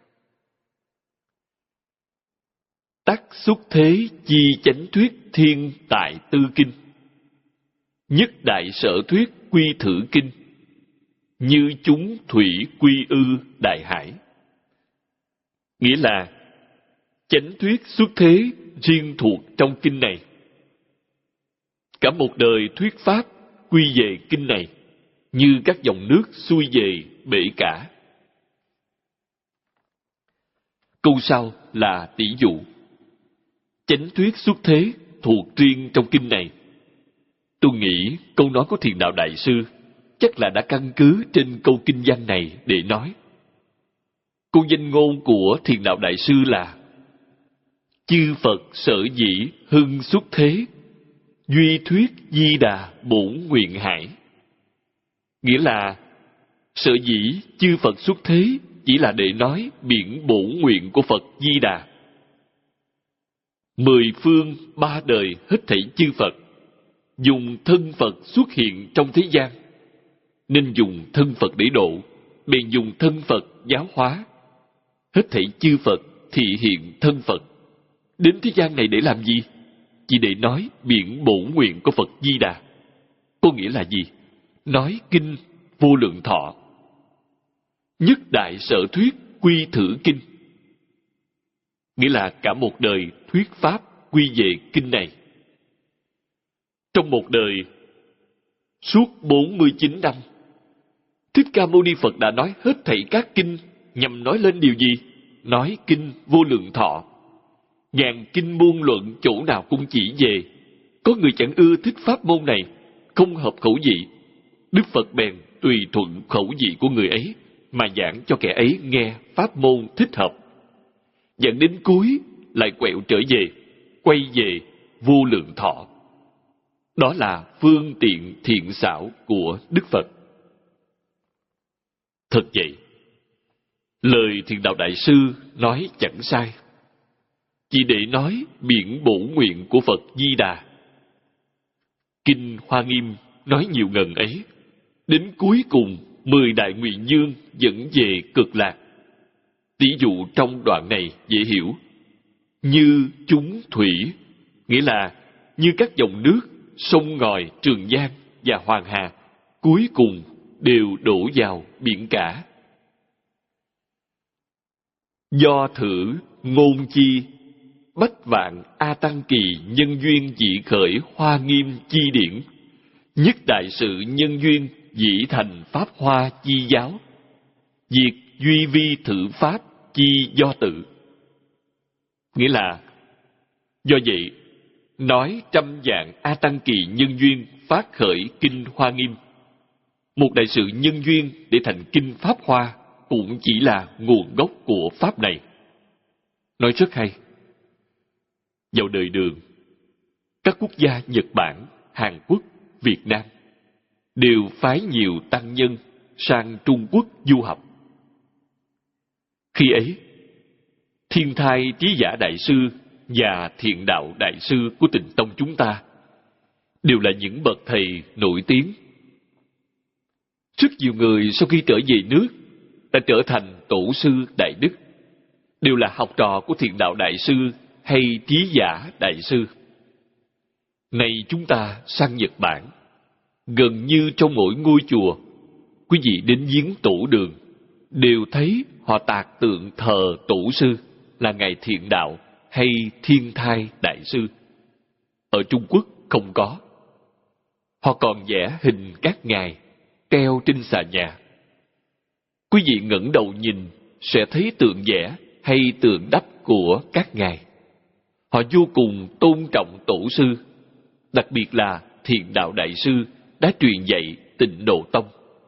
Tắc xúc thế chi chánh thuyết thiên tại tư kinh. Nhất đại sở thuyết quy thử kinh. Như chúng thủy quy ư đại hải. Nghĩa là chánh thuyết xuất thế riêng thuộc trong kinh này. Cả một đời thuyết pháp quy về kinh này, như các dòng nước xuôi về bể cả. Câu sau là tỷ dụ. Chánh thuyết xuất thế thuộc riêng trong kinh này. Tôi nghĩ câu nói của Thiền Đạo Đại Sư chắc là đã căn cứ trên câu kinh văn này để nói. Câu danh ngôn của Thiền Đạo Đại Sư là: chư Phật sở dĩ hưng xuất thế, duy thuyết Di Đà bổn nguyện hải. Nghĩa là sở dĩ chư Phật xuất thế chỉ là để nói biển bổn nguyện của Phật Di Đà. Mười phương ba đời hết thảy chư Phật dùng thân Phật xuất hiện trong thế gian, nên dùng thân Phật để độ, bèn dùng thân Phật giáo hóa. Hết thảy chư Phật thị hiện thân Phật đến thế gian này để làm gì? Chỉ để nói biển bổn nguyện của Phật Di Đà. Có nghĩa là gì? Nói kinh Vô Lượng Thọ. Nhất đại sở thuyết quy thử kinh. Nghĩa là cả một đời thuyết pháp quy về kinh này. Trong một đời, suốt bốn mươi chín năm, Thích Ca Mâu Ni Phật đã nói hết thảy các kinh nhằm nói lên điều gì? Nói kinh Vô Lượng Thọ. Ngàn kinh môn luận chỗ nào cũng chỉ về. Có người chẳng ưa thích pháp môn này, không hợp khẩu vị. Đức Phật bèn tùy thuận khẩu vị của người ấy mà giảng cho kẻ ấy nghe pháp môn thích hợp. Dẫn đến cuối lại quẹo trở về, quay về Vô Lượng Thọ. Đó là phương tiện thiện xảo của Đức Phật. Thật vậy, lời Thiền Đạo Đại Sư nói chẳng sai. Chỉ để nói biển bổn nguyện của Phật Di Đà. Kinh Hoa Nghiêm nói nhiều ngần ấy, đến cuối cùng mười đại nguyện dương dẫn về cực lạc. Tỷ dụ trong đoạn này dễ hiểu. Như chúng thủy, nghĩa là như các dòng nước, sông ngòi, Trường Giang và Hoàng Hà, cuối cùng đều đổ vào biển cả. Do thử ngôn chi, bách vạn A Tăng Kỳ nhân duyên dị khởi Hoa Nghiêm chi điển, nhất đại sự nhân duyên dĩ thành Pháp Hoa chi giáo, diệt duy vi thử Pháp chi do tự. Nghĩa là, do vậy, nói trăm dạng A Tăng Kỳ nhân duyên phát khởi kinh Hoa Nghiêm. Một đại sự nhân duyên để thành kinh Pháp Hoa cũng chỉ là nguồn gốc của Pháp này. Nói rất hay. Vào đời Đường, các quốc gia Nhật Bản, Hàn Quốc, Việt Nam đều phái nhiều tăng nhân sang Trung Quốc du học. Khi ấy, Thiên Thai Trí Giả Đại Sư và Thiện Đạo Đại Sư của Tịnh Tông chúng ta đều là những bậc thầy nổi tiếng. Rất nhiều người sau khi trở về nước đã trở thành tổ sư đại đức, đều là học trò của Thiện Đạo Đại Sư hay Trí Giả Đại Sư. Nay chúng ta sang Nhật Bản, gần như trong mỗi ngôi chùa, quý vị đến viếng tổ đường đều thấy họ tạc tượng thờ tổ sư là Ngài Thiện Đạo hay Thiên Thai Đại Sư. Ở Trung Quốc không có. Họ còn vẽ hình các ngài treo trên xà nhà. Quý vị ngẩng đầu nhìn sẽ thấy tượng vẽ hay tượng đắp của các ngài. Họ vô cùng tôn trọng tổ sư, đặc biệt là Thiện Đạo Đại Sư đã truyền dạy Tịnh Độ Tông.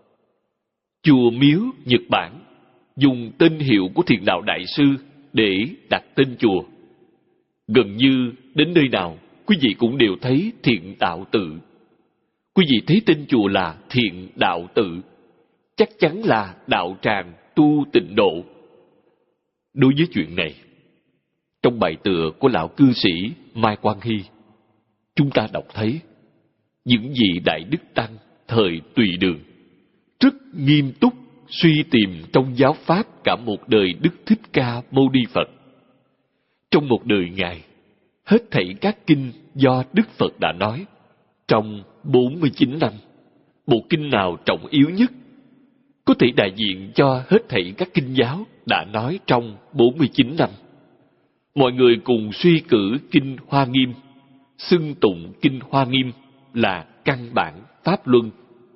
Chùa Miếu Nhật Bản dùng tên hiệu của Thiện Đạo Đại Sư để đặt tên chùa. Gần như đến nơi nào quý vị cũng đều thấy Thiện Đạo Tự. Quý vị thấy tên chùa là Thiện Đạo Tự, chắc chắn là đạo tràng tu tịnh độ. Đối với chuyện này, trong bài tựa của lão cư sĩ Mai Quang Hy, chúng ta đọc thấy những vị Đại Đức Tăng thời Tùy Đường rất nghiêm túc suy tìm trong giáo pháp cả một đời Đức Thích Ca Mâu Ni Phật. Trong một đời Ngài, hết thảy các kinh do Đức Phật đã nói trong bốn mươi chín năm, bộ kinh nào trọng yếu nhất, có thể đại diện cho hết thảy các kinh giáo đã nói trong bốn mươi chín năm. Mọi người cùng suy cử kinh Hoa Nghiêm, xưng tụng kinh Hoa Nghiêm là căn bản pháp luân.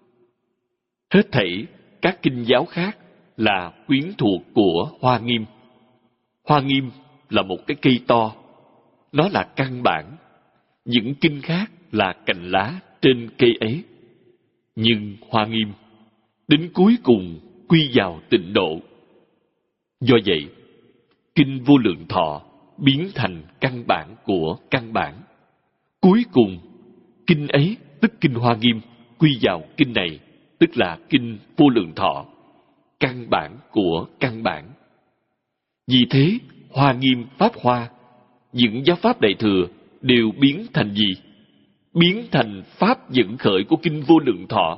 Hết thảy các kinh giáo khác là quyến thuộc của Hoa Nghiêm. Hoa Nghiêm là một cái cây to, nó là căn bản. Những kinh khác là cành lá trên cây ấy. Nhưng Hoa Nghiêm đến cuối cùng quy vào tịnh độ. Do vậy, kinh Vô Lượng Thọ biến thành căn bản của căn bản. Cuối cùng, kinh ấy, tức kinh Hoa Nghiêm, quy vào kinh này, tức là kinh Vô Lượng Thọ, căn bản của căn bản. Vì thế, Hoa Nghiêm, Pháp Hoa, những giáo pháp Đại Thừa đều biến thành gì? Biến thành pháp dẫn khởi của kinh Vô Lượng Thọ.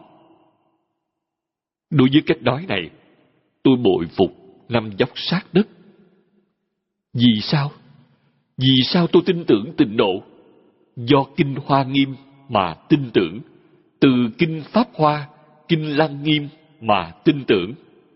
Đối với cách nói này, tôi bội phục năm dốc sát đất. Vì sao? Vì sao tôi tin tưởng tịnh độ? Do kinh Hoa Nghiêm mà tin tưởng, từ kinh Pháp Hoa, kinh Lăng Nghiêm mà tin tưởng.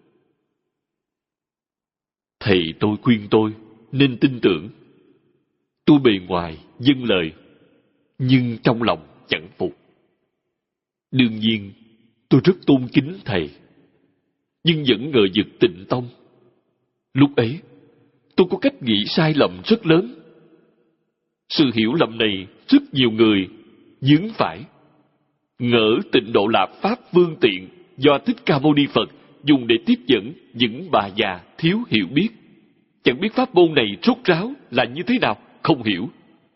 Thầy tôi khuyên tôi nên tin tưởng. Tôi bề ngoài dâng lời, nhưng trong lòng chẳng phục. Đương nhiên, tôi rất tôn kính thầy, nhưng vẫn ngờ vực Tịnh Tông. Lúc ấy, tôi có cách nghĩ sai lầm rất lớn. Sự hiểu lầm này rất nhiều người vướng phải, ngỡ tịnh độ là pháp phương tiện do Thích Ca Mâu Ni Phật dùng để tiếp dẫn những bà già thiếu hiểu biết, chẳng biết pháp môn này rốt ráo là như thế nào, không hiểu.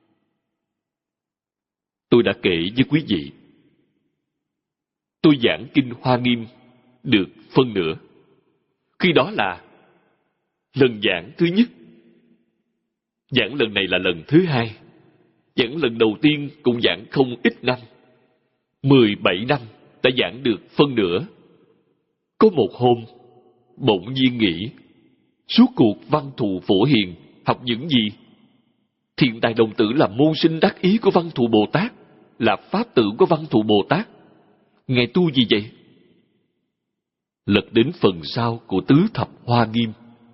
Tôi đã kể với quý vị, tôi giảng kinh Hoa Nghiêm được phân nửa. Khi đó là lần giảng thứ nhất. Giảng lần này là lần thứ hai. Giảng lần đầu tiên cũng giảng không ít năm. Mười bảy năm đã giảng được phân nửa. Có một hôm, bỗng nhiên nghĩ, suốt cuộc Văn Thù Phổ Hiền học những gì? Thiện Tài Đồng Tử là môn sinh đắc ý của Văn Thù Bồ Tát, là pháp tử của Văn Thù Bồ Tát. Ngài tu gì vậy? Lật đến phần sau của Tứ Thập Hoa Nghiêm,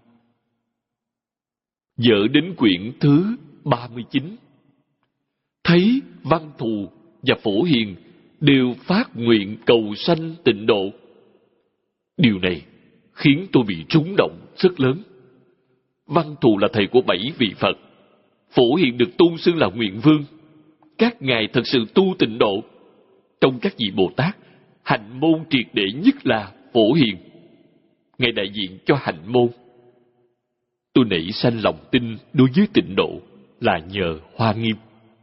dở đến quyển thứ ba mươi chín, thấy Văn Thù và Phổ Hiền đều phát nguyện cầu sanh tịnh độ. Điều này khiến tôi bị rung động rất lớn. Văn Thù là thầy của bảy vị Phật, Phổ Hiền được tôn xưng là Nguyện Vương. Các ngài thật sự tu tịnh độ. Trong các vị Bồ Tát, hạnh môn triệt để nhất là Phổ Hiền. Ngài đại diện cho hạnh môn. Tôi nảy sanh lòng tin đối với tịnh độ là nhờ Hoa Nghiêm.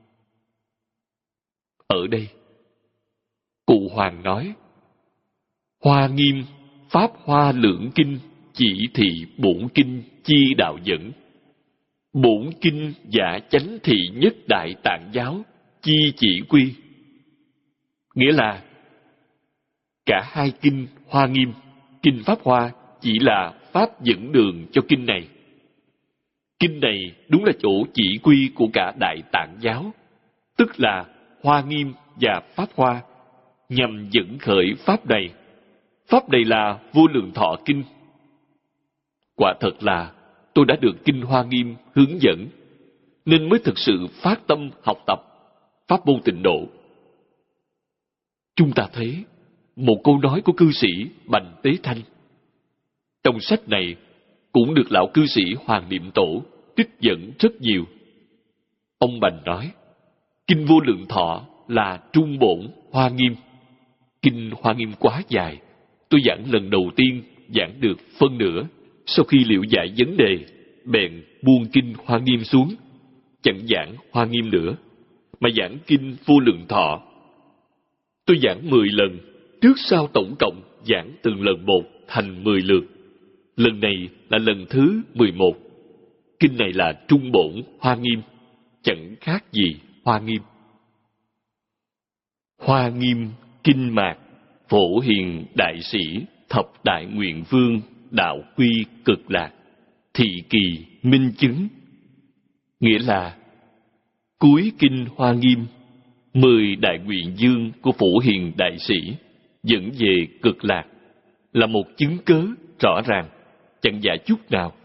Ở đây, Cụ Hoàng nói, Hoa Nghiêm, Pháp Hoa Lượng Kinh chỉ thị bổn kinh chi đạo dẫn. Bổn kinh giả chánh thị nhất đại tạng giáo chi chỉ quy. Nghĩa là cả hai kinh Hoa Nghiêm, kinh Pháp Hoa chỉ là pháp dẫn đường cho kinh này. Kinh này đúng là chỗ chỉ quy của cả đại tạng giáo, tức là Hoa Nghiêm và Pháp Hoa, nhằm dẫn khởi pháp này. Pháp này là Vô Lượng Thọ Kinh. Quả thật là tôi đã được kinh Hoa Nghiêm hướng dẫn, nên mới thực sự phát tâm học tập, pháp môn Tịnh Độ. Chúng ta thấy một câu nói của cư sĩ Bành Tế Thanh. Trong sách này cũng được lão cư sĩ Hoàng Niệm Tổ trích dẫn rất nhiều. Ông Bành nói, Kinh Vô Lượng Thọ là trung bổn Hoa Nghiêm. Kinh Hoa Nghiêm quá dài, tôi giảng lần đầu tiên giảng được phân nửa. Sau khi liệu giải vấn đề, bèn buông Kinh Hoa Nghiêm xuống, chẳng giảng Hoa Nghiêm nữa, mà giảng Kinh Vô Lượng Thọ. Tôi giảng mười lần, trước sau tổng cộng giảng từng lần một thành mười lượt. Lần này là lần thứ mười một. Kinh này là trung bổn Hoa Nghiêm, chẳng khác gì Hoa Nghiêm. Hoa Nghiêm Kinh Mạc, Phổ Hiền Đại Sĩ, Thập Đại Nguyện Vương, Đạo Quy Cực Lạc, Thị Kỳ Minh Chứng. Nghĩa là cuối Kinh Hoa Nghiêm, mười đại nguyện dương của Phổ Hiền Đại Sĩ dẫn về Cực Lạc là một chứng cớ rõ ràng, chẳng giả chút nào.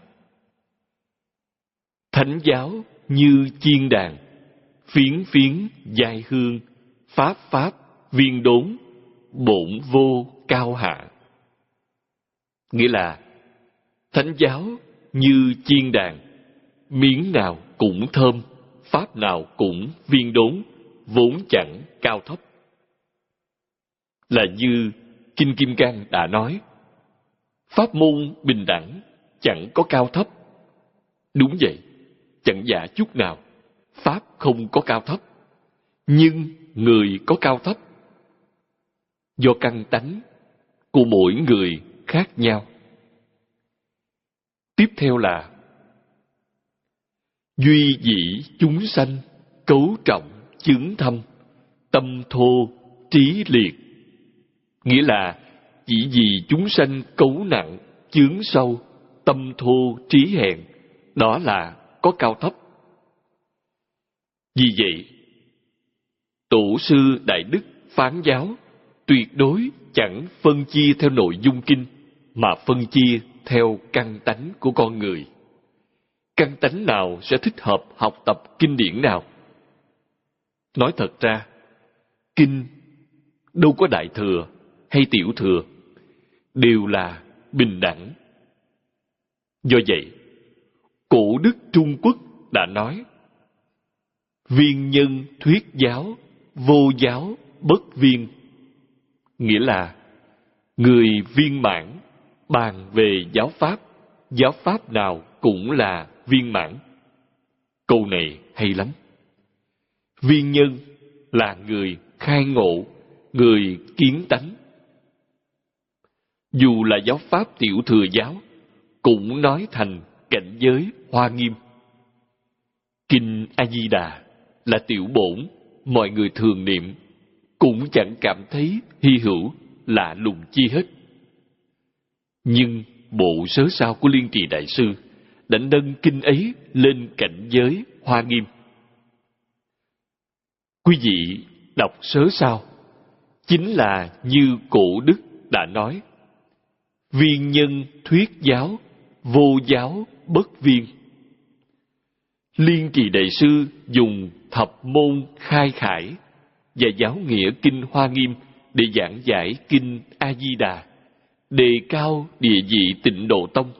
Thánh giáo như chiên đàn, phiến phiến giai hương, pháp pháp viên đốn, bổn vô cao hạ. Nghĩa là thánh giáo như chiên đàn, miếng nào cũng thơm, pháp nào cũng viên đốn, vốn chẳng cao thấp. Là như Kinh Kim Cang đã nói, pháp môn bình đẳng, chẳng có cao thấp. Đúng vậy, chẳng giả chút nào, pháp không có cao thấp, nhưng người có cao thấp. Do căn tánh của mỗi người khác nhau. Tiếp theo là duy dĩ chúng sanh, cấu trọng chướng thâm, tâm thô trí liệt. Nghĩa là chỉ vì chúng sanh cấu nặng, chướng sâu, tâm thô trí hèn, đó là có cao thấp. Vì vậy, Tổ sư Đại Đức phán giáo tuyệt đối chẳng phân chia theo nội dung kinh, mà phân chia theo căn tánh của con người. Căn tánh nào sẽ thích hợp học tập kinh điển nào? Nói thật ra, kinh đâu có đại thừa hay tiểu thừa, đều là bình đẳng. Do vậy, cổ đức Trung Quốc đã nói, viên nhân thuyết giáo, vô giáo bất viên. Nghĩa là người viên mãn bàn về giáo pháp, giáo pháp nào cũng là viên mãn. Câu này hay lắm. Viên nhân là người khai ngộ, người kiến tánh. Dù là giáo pháp tiểu thừa giáo, cũng nói thành cảnh giới Hoa Nghiêm. Kinh A Di Đà là tiểu bổn, mọi người thường niệm, cũng chẳng cảm thấy hy hữu lạ lùng chi hết. Nhưng bộ sớ sao của Liên Trì Đại Sư đã nâng kinh ấy lên cảnh giới Hoa Nghiêm. Quý vị đọc sớ sao, chính là như cổ đức đã nói, viên nhân thuyết giáo, vô giáo bất viên. Liên Trì Đại Sư dùng thập môn khai khải và giáo nghĩa kinh Hoa Nghiêm để giảng giải kinh A Di Đà, đề cao địa vị Tịnh Độ Tông.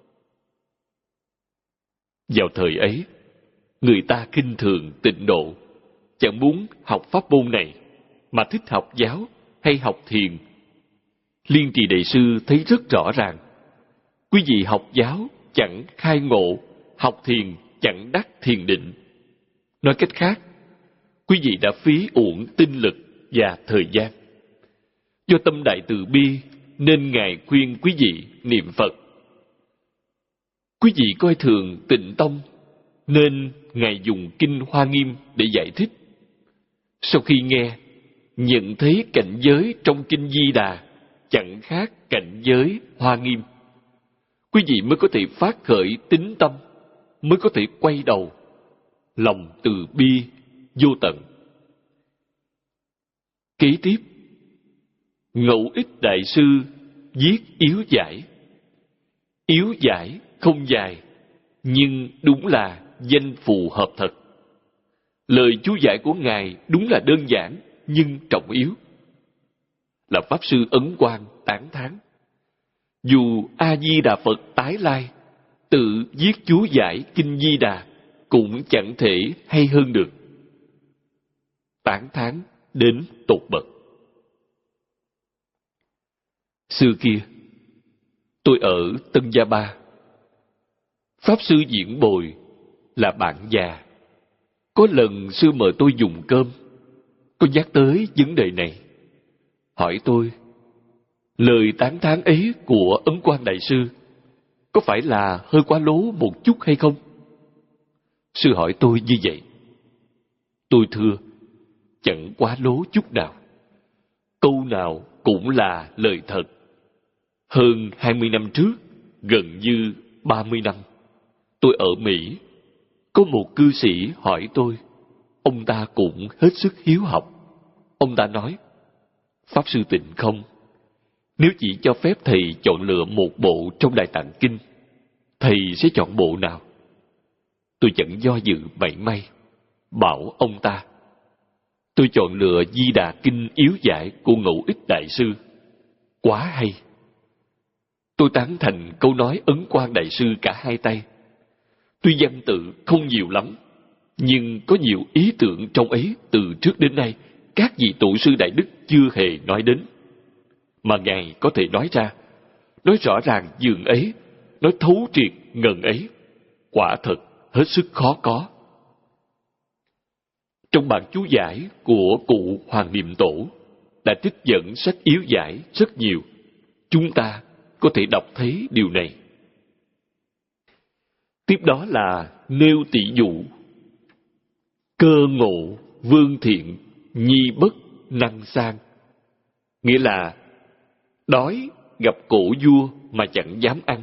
Vào thời ấy, người ta khinh thường Tịnh Độ, chẳng muốn học pháp môn này, mà thích học giáo hay học thiền. Liên Trì Đại Sư thấy rất rõ ràng, quý vị học giáo chẳng khai ngộ, học thiền chẳng đắc thiền định. Nói cách khác, quý vị đã phí uổng tinh lực và thời gian. Do tâm đại từ bi nên Ngài khuyên quý vị niệm Phật. Quý vị coi thường Tịnh Tông nên Ngài dùng kinh Hoa Nghiêm để giải thích. Sau khi nghe, nhận thấy cảnh giới trong kinh Di Đà chẳng khác cảnh giới Hoa Nghiêm, quý vị mới có thể phát khởi tín tâm, mới có thể quay đầu, lòng từ bi vô tận. Kế tiếp, Ngẫu Ích Đại Sư viết yếu giải. Yếu giải không dài, nhưng đúng là danh phù hợp thật. Lời chú giải của Ngài đúng là đơn giản nhưng trọng yếu. Là Pháp Sư Ấn Quang tán thán. Dù A-di-đà Phật tái lai, tự viết chú giải Kinh Di Đà cũng chẳng thể hay hơn được. Tán thán đến tột bậc. Xưa kia, tôi ở Tân Gia Ba. Pháp Sư Diễn Bồi là bạn già. Có lần sư mời tôi dùng cơm, có nhắc tới vấn đề này. Hỏi tôi, lời tán thán ấy của Ấn Quang Đại Sư có phải là hơi quá lố một chút hay không? Sư hỏi tôi như vậy. Tôi thưa, chẳng quá lố chút nào. Câu nào cũng là lời thật. Hơn hai mươi năm trước, gần như ba mươi năm, tôi ở Mỹ. Có một cư sĩ hỏi tôi, ông ta cũng hết sức hiếu học. Ông ta nói, Pháp Sư Tịnh không, nếu chỉ cho phép thầy chọn lựa một bộ trong Đại Tạng Kinh, thầy sẽ chọn bộ nào? Tôi chẳng do dự mảy may, bảo ông ta, tôi chọn lựa Di Đà Kinh yếu giải của Ngũ Ích Đại Sư. Quá hay! Tôi tán thành câu nói Ấn Quang Đại Sư cả hai tay. Tuy văn tự không nhiều lắm, nhưng có nhiều ý tưởng trong ấy từ trước đến nay các vị tổ sư Đại Đức chưa hề nói đến. Mà Ngài có thể nói ra, nói rõ ràng dường ấy, nói thấu triệt ngần ấy, quả thật hết sức khó có. Trong bản chú giải của cụ Hoàng Niệm Tổ đã trích dẫn sách yếu giải rất nhiều. Chúng ta có thể đọc thấy điều này. Tiếp đó là nêu tỷ dụ. Cơ ngộ vương thiện, nhi bất năng sang. Nghĩa là đói gặp cổ vua mà chẳng dám ăn.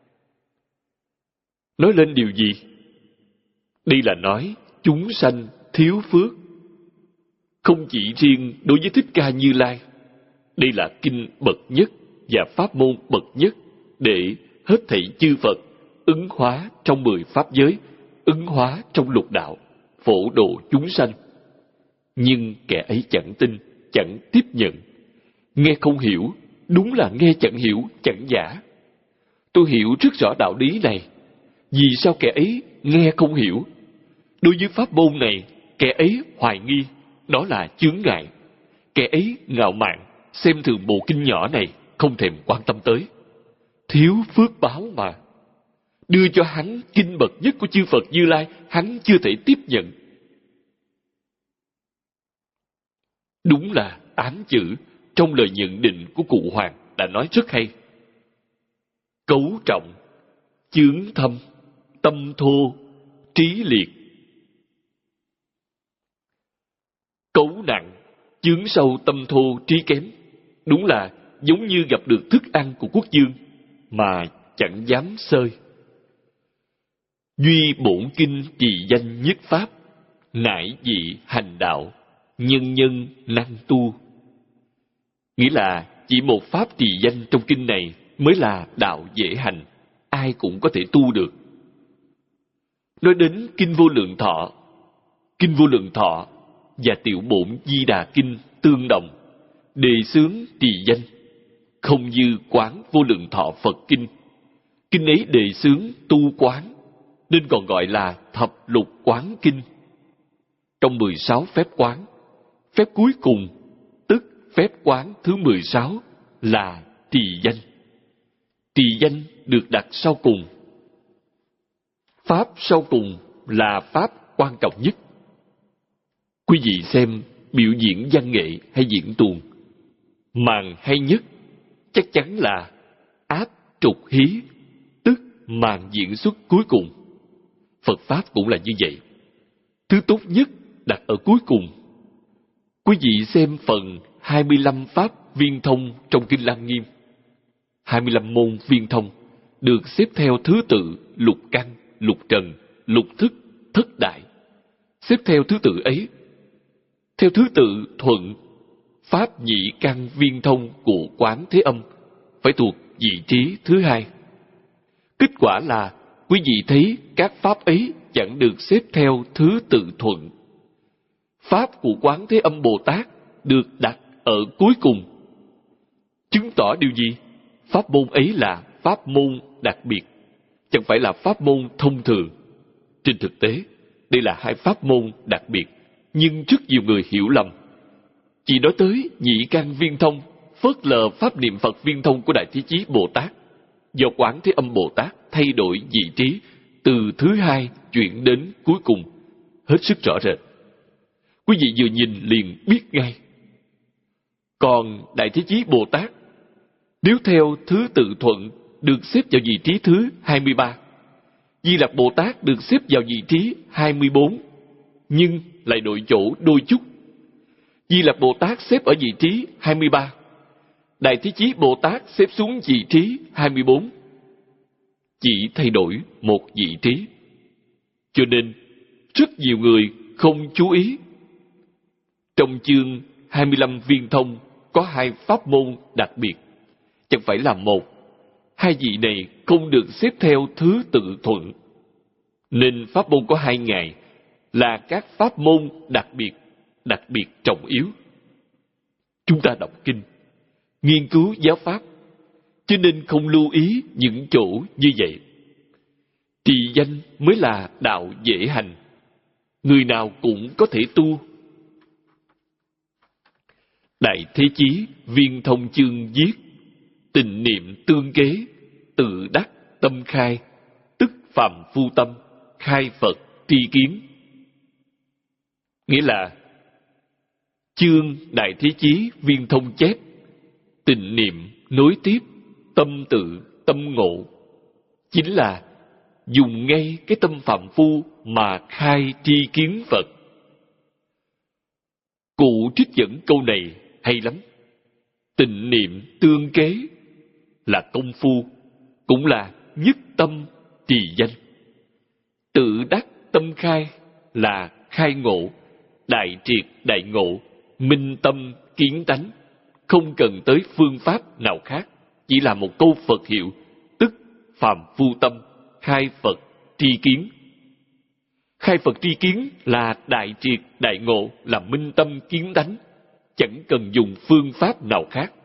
Nói lên điều gì? Đây là nói chúng sanh thiếu phước. Không chỉ riêng đối với Thích Ca Như Lai. Đây là kinh bậc nhất và pháp môn bậc nhất để hết thảy chư Phật ứng hóa trong mười pháp giới, ứng hóa trong lục đạo, phổ độ chúng sanh. Nhưng kẻ ấy chẳng tin, chẳng tiếp nhận. Nghe không hiểu, đúng là nghe chẳng hiểu, chẳng giả. Tôi hiểu rất rõ đạo lý này. Vì sao kẻ ấy nghe không hiểu? Đối với pháp môn này, kẻ ấy hoài nghi, đó là chướng ngại. Kẻ ấy ngạo mạn, xem thường bộ kinh nhỏ này, không thèm quan tâm tới. Thiếu phước báo mà. Đưa cho hắn kinh bậc nhất của chư Phật Như Lai, hắn chưa thể tiếp nhận. Đúng là tám chữ trong lời nhận định của cụ Hoàng đã nói rất hay. Cấu trọng, chướng thâm, tâm thô, trí liệt. Cấu nặng, chướng sâu, tâm thô, trí kém. Đúng là giống như gặp được thức ăn của quốc dương mà chẳng dám xơi. Duy bổn kinh trì danh nhất pháp, nải dị hành đạo, nhân nhân năng tu. Nghĩa là chỉ một pháp trì danh trong kinh này mới là đạo dễ hành, ai cũng có thể tu được. Nói đến Kinh Vô Lượng Thọ, Kinh Vô Lượng Thọ và Tiểu Bổn Di Đà Kinh tương đồng, đề xướng trì danh, không như Quán Vô Lượng Thọ Phật Kinh. Kinh ấy đề xướng tu quán, nên còn gọi là Thập Lục Quán Kinh. Trong mười sáu phép quán, phép cuối cùng, tức phép quán thứ mười sáu là trì danh. Trì danh được đặt sau cùng. Pháp sau cùng là pháp quan trọng nhất. Quý vị xem biểu diễn văn nghệ hay diễn tuồng, màn hay nhất chắc chắn là áp trục hí, tức màn diễn xuất cuối cùng. Phật Pháp cũng là như vậy. Thứ tốt nhất đặt ở cuối cùng. Quý vị xem phần hai mươi lăm pháp viên thông trong Kinh Lăng Nghiêm. hai mươi lăm môn viên thông được xếp theo thứ tự lục căn, lục trần, lục thức, thất đại. Xếp theo thứ tự ấy, theo thứ tự thuận, pháp nhị căn viên thông của Quán Thế Âm phải thuộc vị trí thứ hai. Kết quả là quý vị thấy các pháp ấy chẳng được xếp theo thứ tự thuận, Pháp của Quán Thế Âm Bồ Tát được đặt ở cuối cùng. Chứng tỏ điều gì? Pháp môn ấy là pháp môn đặc biệt, chẳng phải là pháp môn thông thường. Trên thực tế, đây là hai pháp môn đặc biệt, nhưng rất nhiều người hiểu lầm. Chỉ nói tới nhị căn viên thông, phớt lờ pháp niệm Phật viên thông của Đại Thế Chí Bồ Tát. Do Quán Thế Âm Bồ Tát thay đổi vị trí từ thứ hai chuyển đến cuối cùng, hết sức rõ rệt. Quý vị vừa nhìn liền biết ngay. Còn Đại Thế Chí Bồ Tát, nếu theo thứ tự thuận, được xếp vào vị trí thứ hai mươi ba. Di Lặc Bồ Tát được xếp vào vị trí hai mươi bốn, nhưng lại đổi chỗ đôi chút. Di Lặc Bồ Tát xếp ở vị trí hai mươi ba. Đại Thế Chí Bồ Tát xếp xuống vị trí hai mươi bốn. Chỉ thay đổi một vị trí. Cho nên, rất nhiều người không chú ý. Trong chương hai mươi lăm viên thông có hai pháp môn đặc biệt, chẳng phải là một. Hai vị này không được xếp theo thứ tự thuận, nên pháp môn có hai ngày là các pháp môn đặc biệt, đặc biệt trọng yếu. Chúng ta đọc kinh, nghiên cứu giáo pháp, cho nên không lưu ý những chỗ như vậy. Trì danh mới là đạo dễ hành, người nào cũng có thể tu. Đại Thế Chí viên thông chương viết: tịnh niệm tương kế, tự đắc tâm khai, tức phàm phu tâm, khai Phật tri kiến. Nghĩa là chương Đại Thế Chí viên thông chép, tịnh niệm nối tiếp, tâm tự tâm ngộ, chính là dùng ngay cái tâm phàm phu mà khai tri kiến Phật. Cụ trích dẫn câu này hay lắm. Tịnh niệm tương kế là công phu, cũng là nhất tâm trì danh. Tự đắc tâm khai là khai ngộ, đại triệt đại ngộ, minh tâm kiến tánh, không cần tới phương pháp nào khác, chỉ là một câu Phật hiệu, tức phàm phu tâm, khai Phật tri kiến. Khai Phật tri kiến là đại triệt đại ngộ, là minh tâm kiến tánh, chẳng cần dùng phương pháp nào khác.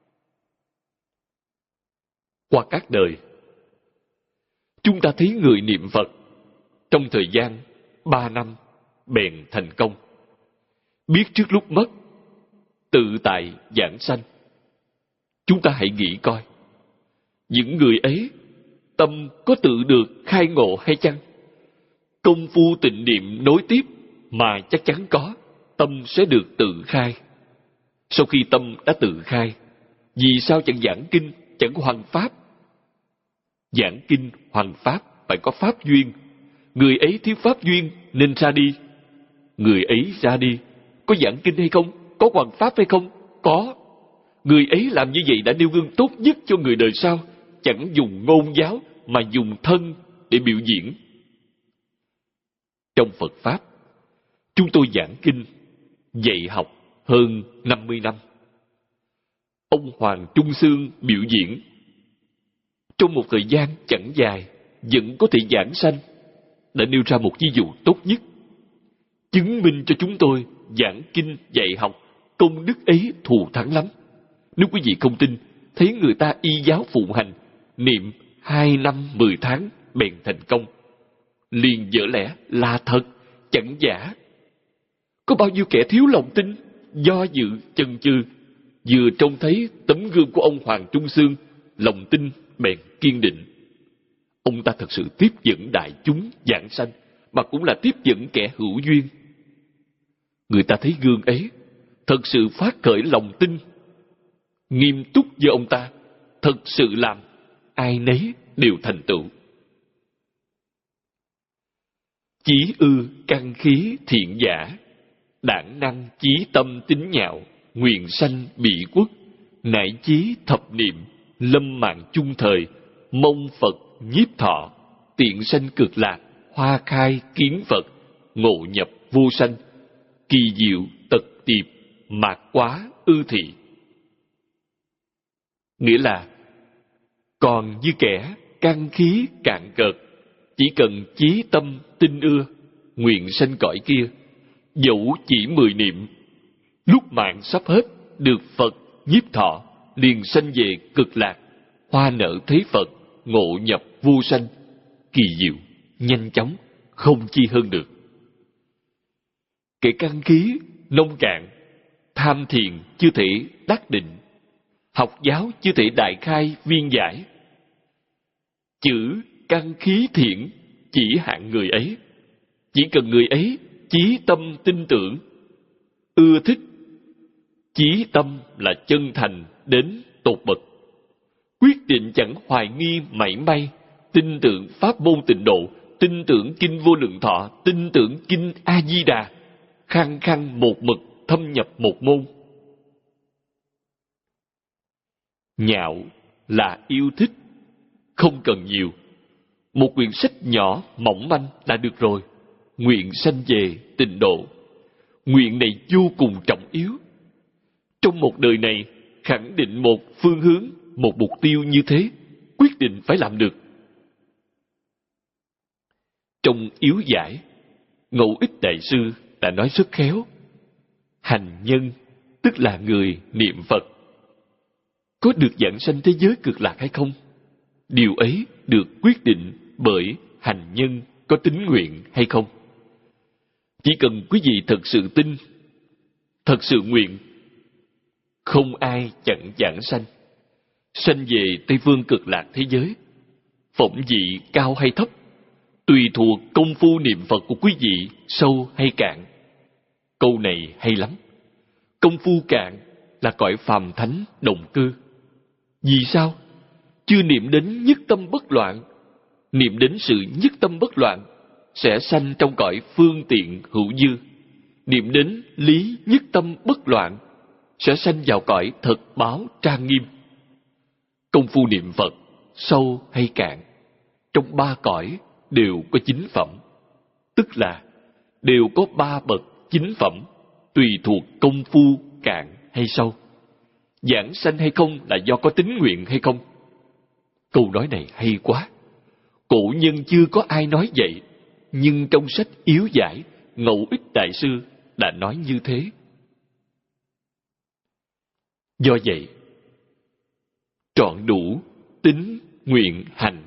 Qua các đời, chúng ta thấy người niệm Phật trong thời gian ba năm bèn thành công, biết trước lúc mất, tự tại giảng sanh. Chúng ta hãy nghĩ coi, những người ấy tâm có tự được khai ngộ hay chăng? Công phu tịnh niệm nối tiếp mà chắc chắn có, tâm sẽ được tự khai. Sau khi tâm đã tự khai, vì sao chẳng giảng kinh, chẳng hoằng pháp? Giảng kinh hoằng pháp phải có pháp duyên. Người ấy thiếu pháp duyên nên ra đi. Người ấy ra đi, có giảng kinh hay không? Có hoằng pháp hay không? Có. Người ấy làm như vậy đã nêu gương tốt nhất cho người đời sau, chẳng dùng ngôn giáo mà dùng thân để biểu diễn. Trong Phật Pháp, chúng tôi giảng kinh, dạy học hơn năm mươi năm. Ông Hoàng Trung Xương biểu diễn. Trong một thời gian chẳng dài, vẫn có thể giảng sanh, đã nêu ra một ví dụ tốt nhất, chứng minh cho chúng tôi giảng kinh dạy học, công đức ấy thù thắng lắm. Nếu quý vị không tin, thấy người ta y giáo phụng hành, niệm hai năm mười tháng bèn thành công, liền dở lẽ là thật, chẳng giả. Có bao nhiêu kẻ thiếu lòng tin, do dự chần chừ, vừa trông thấy tấm gương của ông Hoàng Trung Xương, lòng tin bèn kiên định. Ông ta thật sự tiếp dẫn đại chúng giảng sanh, mà cũng là tiếp dẫn kẻ hữu duyên. Người ta thấy gương ấy, thật sự phát khởi lòng tin, nghiêm túc với ông ta, thật sự làm, ai nấy đều thành tựu. Chí ư căn khí thiện giả, đảng năng chí tâm tín nhạo, nguyện sanh bị quốc, nại chí thập niệm, lâm mạng chung thời, mong Phật nhiếp thọ, tiện sanh cực lạc, hoa khai kiến Phật, ngộ nhập vô sanh, kỳ diệu tật tiệp, mạt quá ư thị. Nghĩa là, còn như kẻ căn khí cạn cợt, chỉ cần chí tâm tin ưa, nguyện sanh cõi kia, dẫu chỉ mười niệm, lúc mạng sắp hết, được Phật nhiếp thọ, liền sanh về cực lạc, hoa nở thế Phật, ngộ nhập vô sanh. Kỳ diệu, nhanh chóng, không chi hơn được. Kẻ căn khí nông cạn, tham thiền chưa thể đắc định, học giáo chưa thể đại khai viên giải. Chữ căn khí thiện chỉ hạn người ấy, chỉ cần người ấy chí tâm tin tưởng, ưa thích, chí tâm là chân thành đến tột bậc, quyết định chẳng hoài nghi mảy may, tin tưởng pháp môn tịnh độ, tin tưởng kinh Vô Lượng Thọ, tin tưởng kinh A Di Đà, khăng khăng một mực thâm nhập một môn. Nhạo là yêu thích, không cần nhiều, một quyển sách nhỏ mỏng manh là được rồi. Nguyện sanh về tịnh độ, nguyện này vô cùng trọng yếu. Trong một đời này, khẳng định một phương hướng, một mục tiêu như thế, quyết định phải làm được. Trong yếu giải, Ngẫu Ích Đại Sư đã nói rất khéo. Hành nhân, tức là người niệm Phật, có được giảng sanh thế giới cực lạc hay không? Điều ấy được quyết định bởi hành nhân có tín nguyện hay không. Chỉ cần quý vị thật sự tin, thật sự nguyện, không ai chặn giảng sanh, sanh về Tây Phương cực lạc thế giới. Phẩm vị cao hay thấp, tùy thuộc công phu niệm Phật của quý vị sâu hay cạn. Câu này hay lắm. Công phu cạn là cõi phàm thánh đồng cư. Vì sao? Chưa niệm đến nhất tâm bất loạn. Niệm đến sự nhất tâm bất loạn sẽ sanh trong cõi phương tiện hữu dư. Niệm đến lý nhất tâm bất loạn sẽ sanh vào cõi thật báo trang nghiêm. Công phu niệm Phật sâu hay cạn, trong ba cõi đều có chính phẩm, tức là đều có ba bậc chính phẩm, tùy thuộc công phu cạn hay sâu. Giảng sanh hay không là do có tín nguyện hay không. Câu nói này hay quá. Cổ nhân chưa có ai nói vậy, nhưng trong sách Yếu Giải, Ngẫu Ích Đại Sư đã nói như thế. Do vậy, trọn đủ tín, nguyện, hành.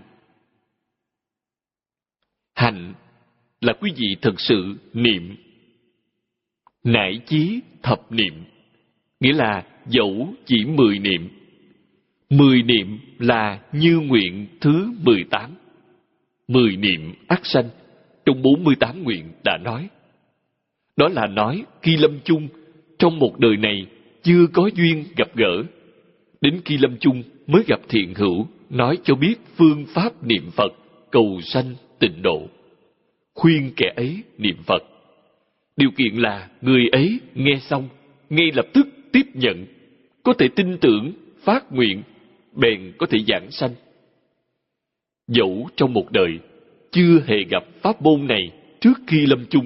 Hành là quý vị thực sự niệm, nải chí thập niệm, nghĩa là dẫu chỉ mười niệm. Mười niệm là như nguyện thứ mười tám. Mười niệm ắt sanh, trong bốn mươi tám nguyện đã nói. Đó là nói khi lâm chung, trong một đời này chưa có duyên gặp gỡ, đến khi lâm chung mới gặp thiện hữu, nói cho biết phương pháp niệm Phật cầu sanh tịnh độ, khuyên kẻ ấy niệm Phật. Điều kiện là người ấy nghe xong ngay lập tức tiếp nhận, có thể tin tưởng, phát nguyện, bèn có thể giảng sanh. Dẫu trong một đời chưa hề gặp pháp môn này trước khi lâm chung.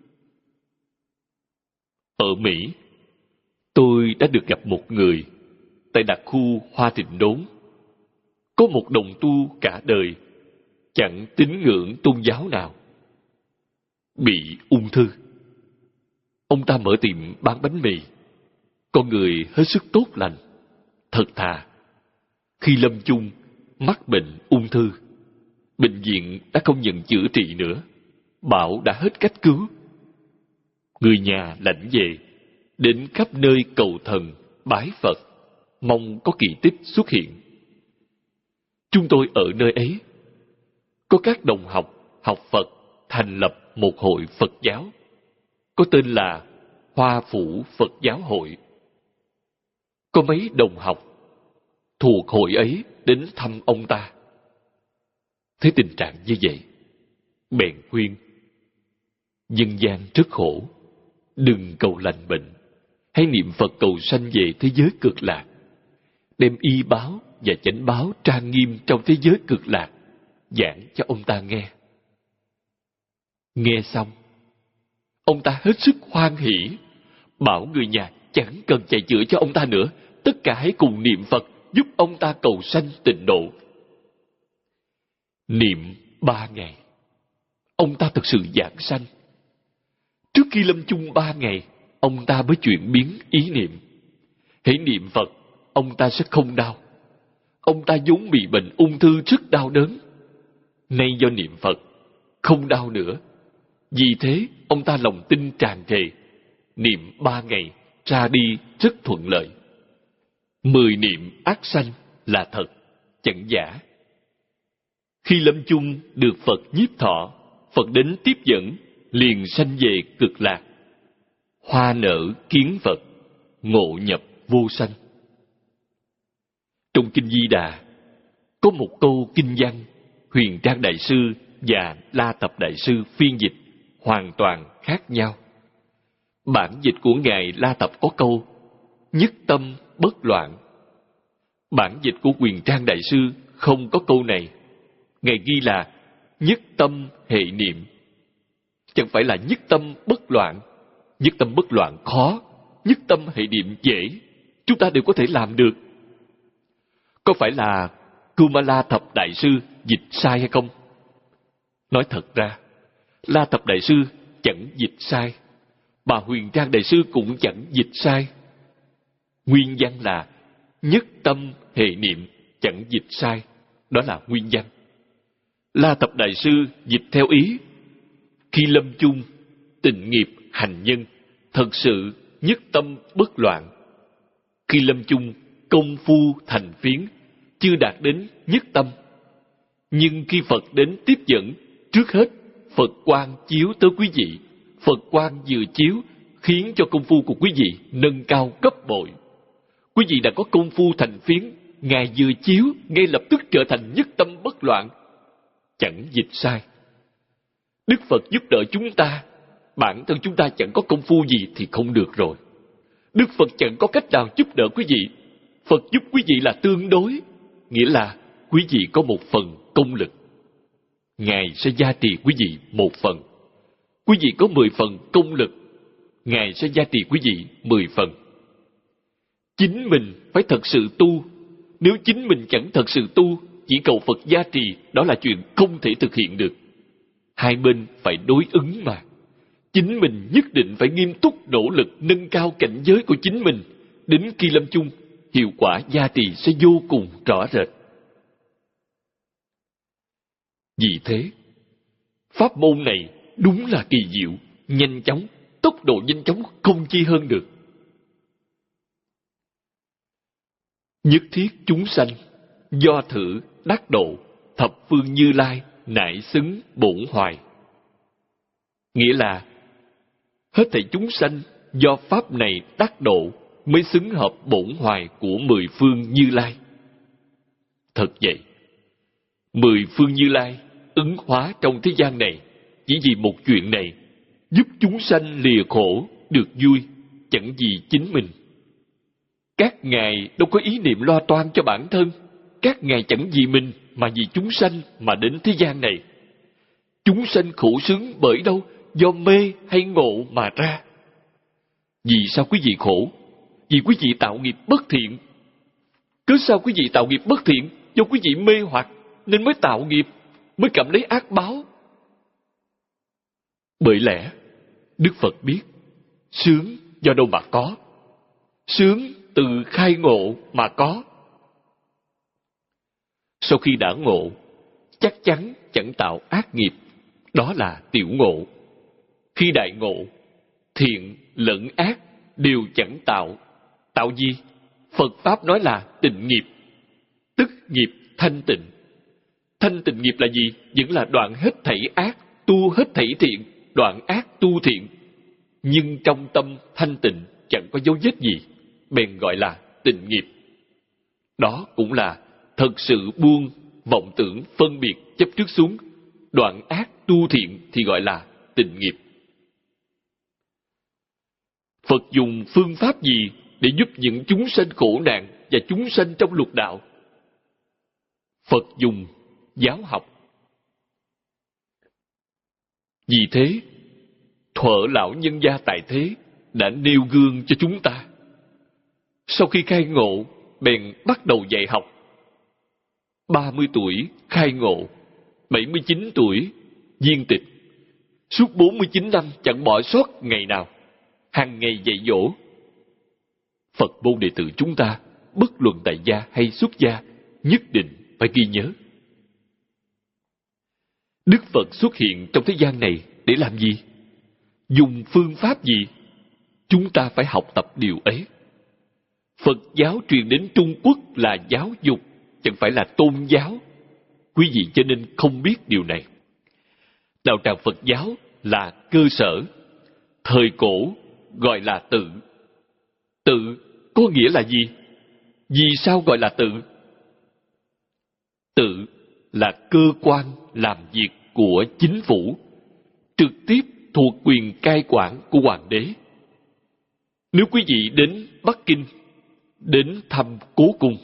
Ở Mỹ, tôi đã được gặp một người tại đặc khu Hoa Thịnh Đốn, có một đồng tu cả đời chẳng tín ngưỡng tôn giáo nào, bị ung thư. Ông ta mở tiệm bán bánh mì, con người hết sức tốt lành, thật thà. Khi lâm chung mắc bệnh ung thư, bệnh viện đã không nhận chữa trị nữa, bảo đã hết cách cứu. Người nhà lãnh về, đến khắp nơi cầu thần, bái Phật, mong có kỳ tích xuất hiện. Chúng tôi ở nơi ấy, có các đồng học học Phật thành lập một hội Phật giáo, có tên là Hoa Phủ Phật Giáo Hội. Có mấy đồng học thuộc hội ấy đến thăm ông ta. Thấy tình trạng như vậy, bèn khuyên: dân gian rất khổ, đừng cầu lành bệnh, hãy niệm Phật cầu sanh về thế giới cực lạc, đem y báo và chánh báo trang nghiêm trong thế giới cực lạc giảng cho ông ta nghe. Nghe xong, ông ta hết sức hoan hỉ, bảo người nhà chẳng cần chạy chữa cho ông ta nữa, tất cả hãy cùng niệm Phật giúp ông ta cầu sanh tịnh độ. Niệm ba ngày, ông ta thực sự giảng sanh. Trước Trước khi lâm chung ba ngày, ông ta mới chuyển biến ý niệm. Hễ niệm Phật, ông ta sẽ không đau. Ông ta vốn bị bệnh ung thư rất đau đớn. Nay do niệm Phật, không đau nữa. Vì thế, ông ta lòng tin tràn trề. Niệm ba ngày, ra đi rất thuận lợi. Mười niệm ác sanh là thật, chẳng giả. Khi lâm chung được Phật nhiếp thọ, Phật đến tiếp dẫn, liền sanh về cực lạc. Hoa nở kiến Phật, ngộ nhập vô sanh. Trong Kinh Di Đà, có một câu kinh văn, Huyền Trang Đại Sư và La Tập Đại Sư phiên dịch hoàn toàn khác nhau. Bản dịch của Ngài La Tập có câu nhất tâm bất loạn. Bản dịch của Huyền Trang Đại Sư không có câu này. Ngài ghi là nhất tâm hệ niệm. Chẳng phải là nhất tâm bất loạn. Nhất tâm bất loạn khó, nhất tâm hệ niệm dễ. Chúng ta đều có thể làm được. Có phải là Kumala Thập Đại Sư dịch sai hay không? Nói thật ra, La Thập Đại Sư chẳng dịch sai, bà Huyền Trang Đại Sư cũng chẳng dịch sai. Nguyên văn là nhất tâm hệ niệm, chẳng dịch sai. Đó là nguyên văn. La Thập Đại Sư dịch theo ý. Khi lâm chung, tịnh nghiệp hành nhân, thật sự nhất tâm bất loạn. Khi lâm chung, công phu thành phiến, chưa đạt đến nhất tâm. Nhưng khi Phật đến tiếp dẫn, trước hết Phật quang chiếu tới quý vị. Phật quang vừa chiếu khiến cho công phu của quý vị nâng cao gấp bội. Quý vị đã có công phu thành phiến, Ngài vừa chiếu ngay lập tức trở thành nhất tâm bất loạn. Chẳng dịch sai. Đức Phật giúp đỡ chúng ta, bản thân chúng ta chẳng có công phu gì thì không được rồi. Đức Phật chẳng có cách nào giúp đỡ quý vị. Phật giúp quý vị là tương đối, nghĩa là quý vị có một phần công lực. Ngài sẽ gia trì quý vị một phần. Quý vị có mười phần công lực, Ngài sẽ gia trì quý vị mười phần. Chính mình phải thật sự tu. Nếu chính mình chẳng thật sự tu, chỉ cầu Phật gia trì, đó là chuyện không thể thực hiện được. Hai bên phải đối ứng mà. Chính mình nhất định phải nghiêm túc nỗ lực nâng cao cảnh giới của chính mình. Đến khi lâm chung, hiệu quả gia trì sẽ vô cùng rõ rệt. Vì thế, pháp môn này đúng là kỳ diệu, nhanh chóng, tốc độ nhanh chóng không chi hơn được. Nhất thiết chúng sanh, do thử đắc độ, thập phương Như Lai, nại xứng bổn hoài. Nghĩa là, hết thảy chúng sanh do pháp này đắc độ mới xứng hợp bổn hoài của mười phương Như Lai. Thật vậy, mười phương Như Lai ứng hóa trong thế gian này chỉ vì một chuyện này, giúp chúng sanh lìa khổ được vui, chẳng vì chính mình. Các ngài đâu có ý niệm lo toan cho bản thân. Các ngài chẳng vì mình mà vì chúng sanh mà đến thế gian này. Chúng sanh khổ sướng bởi đâu? Do mê hay ngộ mà ra. Vì sao quý vị khổ? Vì quý vị tạo nghiệp bất thiện. Cớ sao quý vị tạo nghiệp bất thiện? Do quý vị mê hoặc nên mới tạo nghiệp, mới cảm lấy ác báo. Bởi lẽ Đức Phật biết sướng do đâu mà có? Sướng từ khai ngộ mà có. Sau khi đã ngộ, chắc chắn chẳng tạo ác nghiệp. Đó là tiểu ngộ. Khi đại ngộ, thiện lẫn ác đều chẳng tạo. Tạo gì? Phật Pháp nói là tịnh nghiệp, tức nghiệp thanh tịnh. Thanh tịnh nghiệp là gì? Vẫn là đoạn hết thảy ác, tu hết thảy thiện, đoạn ác tu thiện. Nhưng trong tâm thanh tịnh chẳng có dấu vết gì, bèn gọi là tịnh nghiệp. Đó cũng là thật sự buông vọng tưởng phân biệt chấp trước xuống, đoạn ác tu thiện thì gọi là tịnh nghiệp. Phật dùng phương pháp gì để giúp những chúng sanh khổ nạn và chúng sanh trong lục đạo? Phật dùng giáo học. Vì thế, Thuở lão nhân gia tại thế đã nêu gương cho chúng ta. Sau khi khai ngộ, bèn bắt đầu dạy học. ba mươi tuổi khai ngộ, bảy mươi chín tuổi viên tịch. Suốt bốn mươi chín năm chẳng bỏ sót ngày nào, hàng ngày dạy dỗ. Phật môn đệ tử chúng ta, bất luận tại gia hay xuất gia, nhất định phải ghi nhớ. Đức Phật xuất hiện trong thế gian này để làm gì? Dùng phương pháp gì? Chúng ta phải học tập điều ấy. Phật giáo truyền đến Trung Quốc là giáo dục, chẳng phải là tôn giáo. Quý vị cho nên không biết điều này. Đạo tràng Phật giáo là cơ sở. Thời cổ gọi là tự. Tự có nghĩa là gì? Vì sao gọi là tự? Tự là cơ quan làm việc của chính phủ, trực tiếp thuộc quyền cai quản của hoàng đế. Nếu quý vị đến Bắc Kinh, đến thăm Cố Cung,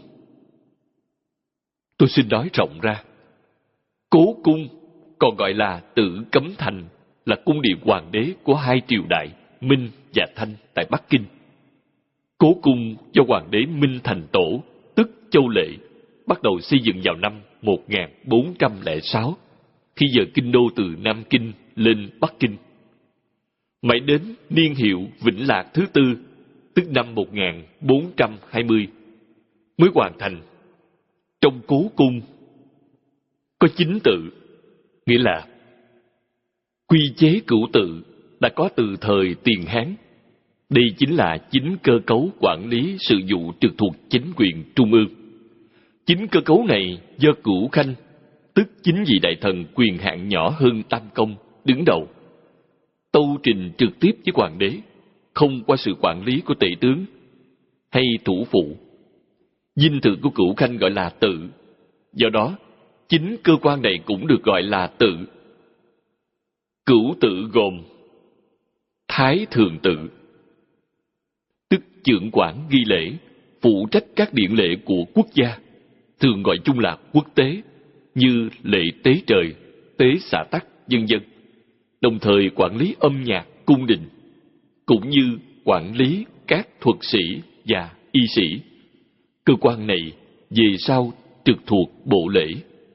tôi xin nói rộng ra, Cố Cung còn gọi là Tử Cấm Thành, là cung điện hoàng đế của hai triều đại Minh và Thanh tại Bắc Kinh. Cố Cung do hoàng đế Minh Thành Tổ, tức Châu Lệ, bắt đầu xây dựng vào năm một nghìn bốn trăm lẻ sáu, khi dời kinh đô từ Nam Kinh lên Bắc Kinh. Mãi đến niên hiệu Vĩnh Lạc thứ tư, tức năm một nghìn bốn trăm hai mươi, mới hoàn thành. Trong Cố Cung có chín tự, nghĩa là quy chế cửu tự đã có từ thời Tiền Hán. Đây chính là chính cơ cấu quản lý sự vụ trực thuộc chính quyền trung ương. Chính cơ cấu này do Cửu Khanh, tức chính vị đại thần quyền hạn nhỏ hơn Tam Công, đứng đầu, tâu trình trực tiếp với hoàng đế, không qua sự quản lý của tể tướng hay thủ phụ. Dinh thự của Cửu Khanh gọi là tự. Do đó, chính cơ quan này cũng được gọi là tự. Cửu tự gồm Thái Thường Tự, tức chưởng quản ghi lễ, phụ trách các điển lễ của quốc gia, thường gọi chung là quốc tế, như lễ tế trời, tế xã tắc, vân vân. Đồng thời quản lý âm nhạc, cung đình, cũng như quản lý các thuật sĩ và y sĩ. Cơ quan này về sau trực thuộc bộ lễ.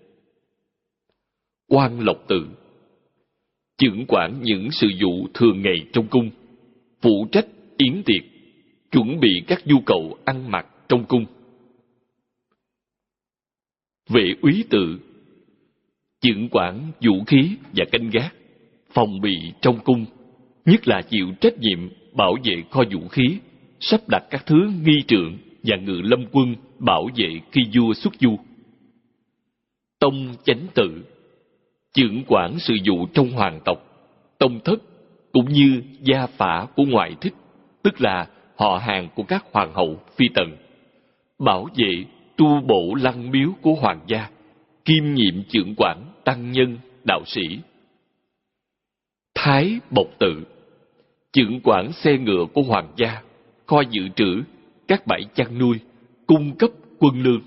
Quan Lộc Tự, chưởng quản những sự vụ thường ngày trong cung, phụ trách yến tiệc, chuẩn bị các nhu cầu ăn mặc trong cung. Vệ úy tự, chưởng quản vũ khí và canh gác, phòng bị trong cung, nhất là chịu trách nhiệm bảo vệ kho vũ khí, sắp đặt các thứ nghi trượng và ngự lâm quân bảo vệ khi vua xuất du. Tông chánh tự, chưởng quản sự vụ trong hoàng tộc, tông thất, cũng như gia phả của ngoại thích, tức là họ hàng của các hoàng hậu, phi tần, bảo vệ tu bộ lăng miếu của hoàng gia, kiêm nhiệm chưởng quản tăng nhân, đạo sĩ. Thái Bộc tự, chưởng quản xe ngựa của hoàng gia, kho dự trữ, các bãi chăn nuôi, cung cấp quân lương.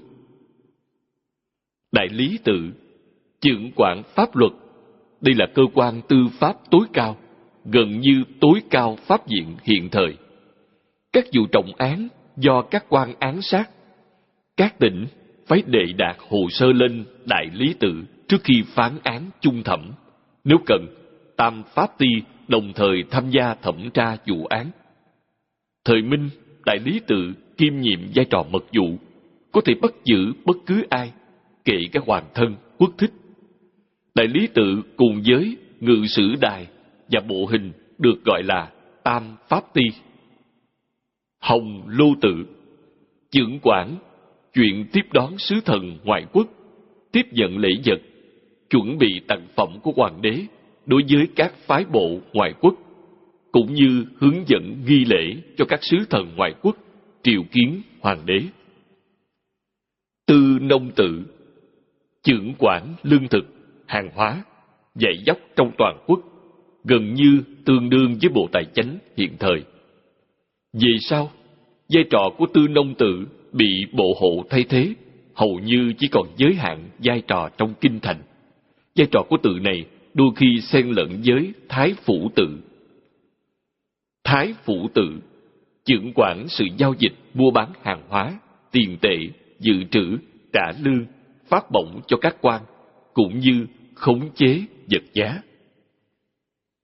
Đại lý tự, chưởng quản pháp luật. Đây là cơ quan tư pháp tối cao, gần như tối cao pháp viện hiện thời. Các vụ trọng án do các quan án sát, các tỉnh phải đệ đạt hồ sơ lên đại lý tự trước khi phán án chung thẩm. Nếu cần, tam pháp ty đồng thời tham gia thẩm tra vụ án. Thời Minh, đại lý tự kiêm nhiệm vai trò mật vụ, có thể bắt giữ bất cứ ai, kể cả hoàng thân, quốc thích. Đại lý tự cùng với ngự sử đài và bộ hình được gọi là tam pháp ty. Hồng Lô tự, chưởng quản chuyện tiếp đón sứ thần ngoại quốc, tiếp nhận lễ vật, chuẩn bị tặng phẩm của hoàng đế đối với các phái bộ ngoại quốc, cũng như hướng dẫn nghi lễ cho các sứ thần ngoại quốc triều kiến hoàng đế. Tư Nông tự, chưởng quản lương thực, hàng hóa, dạy dóc trong toàn quốc, gần như tương đương với Bộ Tài chánh hiện thời. Về sau, vai trò của Tư Nông tự bị bộ hộ thay thế, hầu như chỉ còn giới hạn vai trò trong kinh thành. Vai trò của tự này đôi khi xen lẫn với Thái Phủ tự. Thái Phủ tự, chưởng quản sự giao dịch mua bán hàng hóa, tiền tệ, dự trữ, trả lương, phát bổng cho các quan, cũng như khống chế vật giá.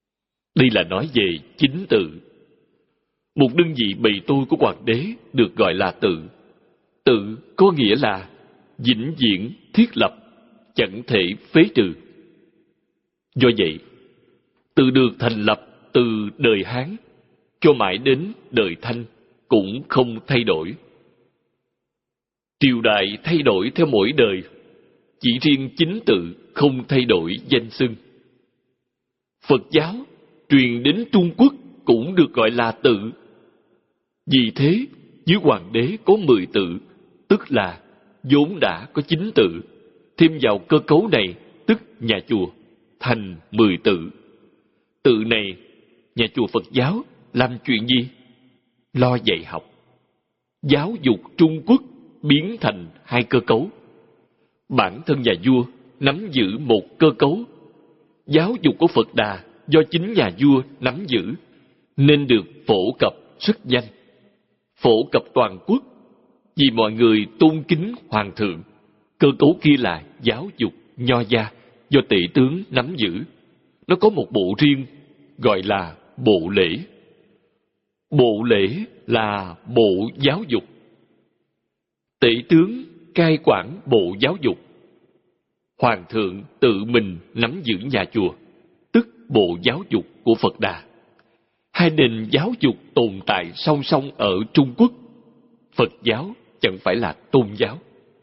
Đây là nói về chính tự. Một đơn vị bày tôi của hoàng đế được gọi là tự. Tự có nghĩa là vĩnh viễn thiết lập, chẳng thể phế trừ. Do vậy, tự được thành lập từ đời Hán cho mãi đến đời Thanh cũng không thay đổi. Triều đại thay đổi theo mỗi đời, chỉ riêng chính tự không thay đổi danh xưng. Phật giáo truyền đến Trung Quốc cũng được gọi là tự. Vì thế, dưới hoàng đế có mười tự, tức là vốn đã có chín tự, thêm vào cơ cấu này, tức nhà chùa, thành mười tự. Tự này, nhà chùa Phật giáo làm chuyện gì? Lo dạy học. Giáo dục Trung Quốc biến thành hai cơ cấu. Bản thân nhà vua nắm giữ một cơ cấu. Giáo dục của Phật Đà do chính nhà vua nắm giữ, nên được phổ cập rất nhanh. Phổ cập toàn quốc, vì mọi người tôn kính hoàng thượng. Cơ cấu kia là giáo dục nho gia, do tể tướng nắm giữ. Nó có một bộ riêng, gọi là bộ lễ. Bộ lễ là bộ giáo dục. Tể tướng cai quản bộ giáo dục. Hoàng thượng tự mình nắm giữ nhà chùa, tức bộ giáo dục của Phật Đà. Hai nền giáo dục tồn tại song song ở Trung Quốc. Phật giáo chẳng phải là tôn giáo.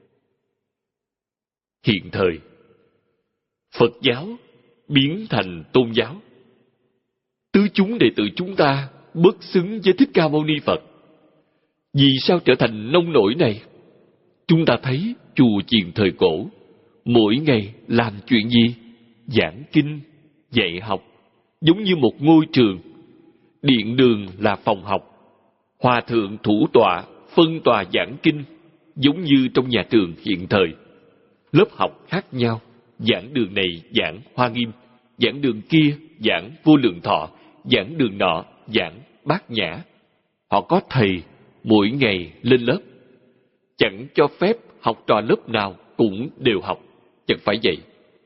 Hiện thời, Phật giáo biến thành tôn giáo. Tứ chúng đệ tử chúng ta bất xứng với Thích Ca Mâu Ni Phật. Vì sao trở thành nông nổi này? Chúng ta thấy chùa chiền thời cổ, mỗi ngày làm chuyện gì? Giảng kinh, dạy học, giống như một ngôi trường. Điện đường là phòng học. Hòa thượng thủ tọa, phân tòa giảng kinh, giống như trong nhà trường hiện thời. Lớp học khác nhau, giảng đường này giảng Hoa Nghiêm, giảng đường kia giảng Vô Lượng Thọ, giảng đường nọ giảng Bát Nhã. Họ có thầy, mỗi ngày lên lớp. Chẳng cho phép học trò lớp nào cũng đều học, chẳng phải vậy.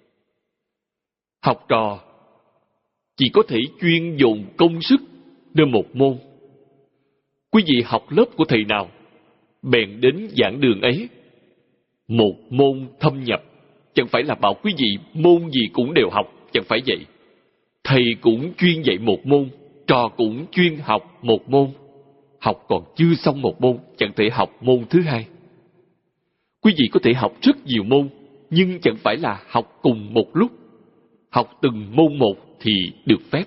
Học trò chỉ có thể chuyên dồn công sức nơi một môn. Quý vị học lớp của thầy nào, bèn đến giảng đường ấy. Một môn thâm nhập, chẳng phải là bảo quý vị môn gì cũng đều học, chẳng phải vậy. Thầy cũng chuyên dạy một môn, trò cũng chuyên học một môn. Học còn chưa xong một môn, chẳng thể học môn thứ hai. Quý vị có thể học rất nhiều môn, nhưng chẳng phải là học cùng một lúc. Học từng môn một thì được phép.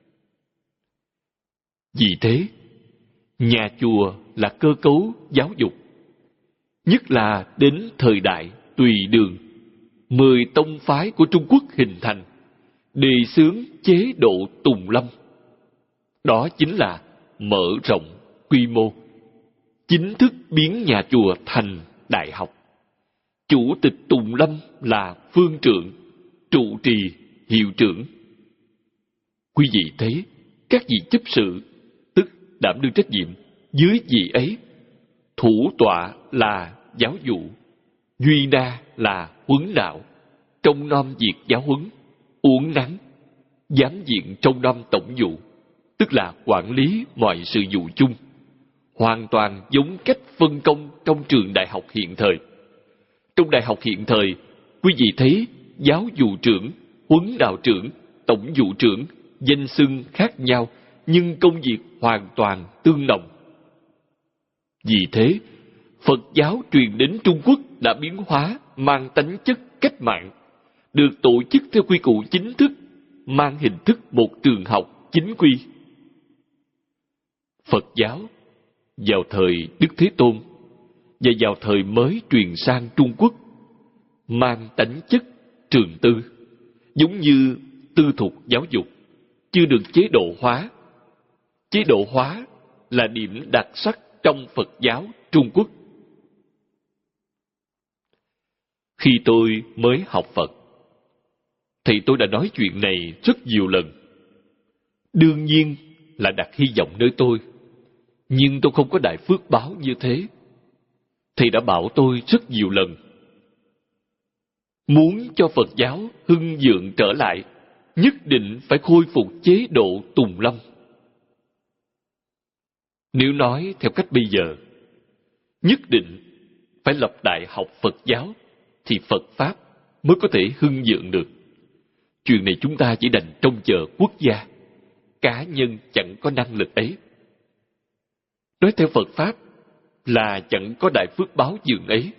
Vì thế, nhà chùa là cơ cấu giáo dục. Nhất là đến thời đại Tùy Đường, mười tông phái của Trung Quốc hình thành, đề xướng chế độ Tùng Lâm. Đó chính là mở rộng quy mô, chính thức biến nhà chùa thành đại học. Chủ tịch Tùng Lâm là phương trượng, trụ trì hiệu trưởng. Quý vị thấy, các vị chấp sự, tức đảm đương trách nhiệm, dưới vị ấy, thủ tọa là giáo dụ, duy na là huấn đạo, trông nom việc giáo huấn, uốn nắn, giám diện trông nom tổng vụ, tức là quản lý mọi sự vụ chung, hoàn toàn giống cách phân công trong trường đại học hiện thời. Trong đại học hiện thời, quý vị thấy giáo vụ trưởng, huấn đạo trưởng, tổng vụ trưởng, danh xưng khác nhau, nhưng công việc hoàn toàn tương đồng. Vì thế, Phật giáo truyền đến Trung Quốc đã biến hóa, mang tánh chất cách mạng, được tổ chức theo quy củ chính thức, mang hình thức một trường học chính quy. Phật giáo vào thời Đức Thế Tôn và vào thời mới truyền sang Trung Quốc mang tánh chất trường tư, giống như tư thục giáo dục, chưa được chế độ hóa. Chế độ hóa là điểm đặc sắc trong Phật giáo Trung Quốc. Khi tôi mới học Phật, thầy tôi đã nói chuyện này rất nhiều lần. Đương nhiên là đặt hy vọng nơi tôi, nhưng tôi không có đại phước báo như thế. Thầy đã bảo tôi rất nhiều lần, muốn cho Phật giáo hưng vượng trở lại, nhất định phải khôi phục chế độ tùng lâm. Nếu nói theo cách bây giờ, nhất định phải lập đại học Phật giáo, thì Phật Pháp mới có thể hưng vượng được. Chuyện này chúng ta chỉ đành trông chờ quốc gia, cá nhân chẳng có năng lực ấy. Nói theo Phật Pháp là chẳng có đại phước báo dường ấy.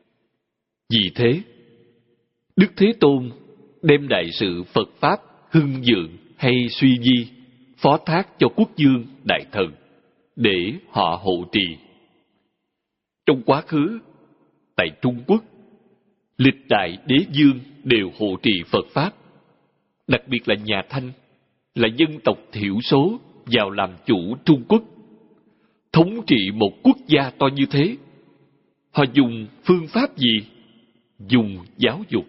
Vì thế, Đức Thế Tôn đem đại sự Phật Pháp hưng vượng hay suy vi phó thác cho quốc vương đại thần để họ hộ trì. Trong quá khứ, tại Trung Quốc, lịch đại đế vương đều hộ trì Phật Pháp, đặc biệt là nhà Thanh, là dân tộc thiểu số vào làm chủ Trung Quốc, thống trị một quốc gia to như thế. Họ dùng phương pháp gì? Dùng giáo dục.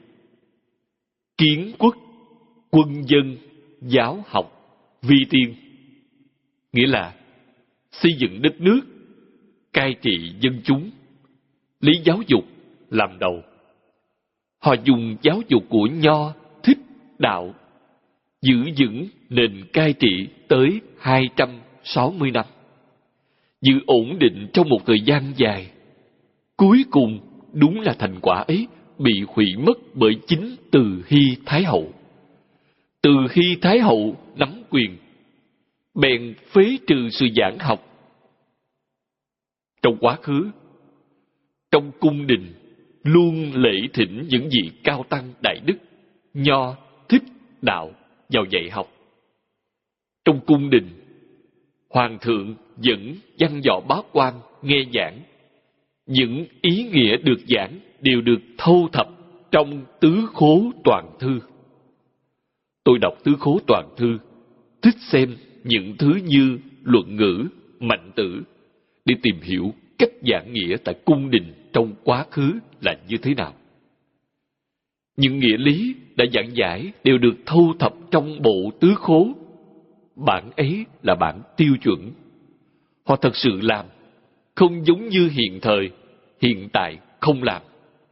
Kiến quốc, quân dân, giáo học, vi tiên. Nghĩa là xây dựng đất nước, cai trị dân chúng, lấy giáo dục làm đầu. Họ dùng giáo dục của Nho, Thích, Đạo, giữ vững nền cai trị tới hai trăm sáu mươi năm, giữ ổn định trong một thời gian dài. Cuối cùng, đúng là thành quả ấy bị hủy mất bởi chính Từ Hy Thái Hậu. Từ Hy Thái Hậu nắm quyền, bèn phế trừ sự giảng học. Trong quá khứ, trong cung đình luôn lễ thỉnh những vị cao tăng đại đức, Nho, Thích, Đạo vào dạy học. Trong cung đình, hoàng thượng dẫn văn võ bá quan nghe giảng. Những ý nghĩa được giảng đều được thâu thập trong Tứ Khố Toàn Thư. Tôi đọc Tứ Khố Toàn Thư, thích xem những thứ như luận ngữ, mạnh tử, để tìm hiểu cách giảng nghĩa tại cung đình trong quá khứ là như thế nào. Những nghĩa lý đã giảng giải đều được thu thập trong bộ Tứ Khố. Bản ấy là bản tiêu chuẩn. Họ thật sự làm, không giống như hiện thời, hiện tại không làm.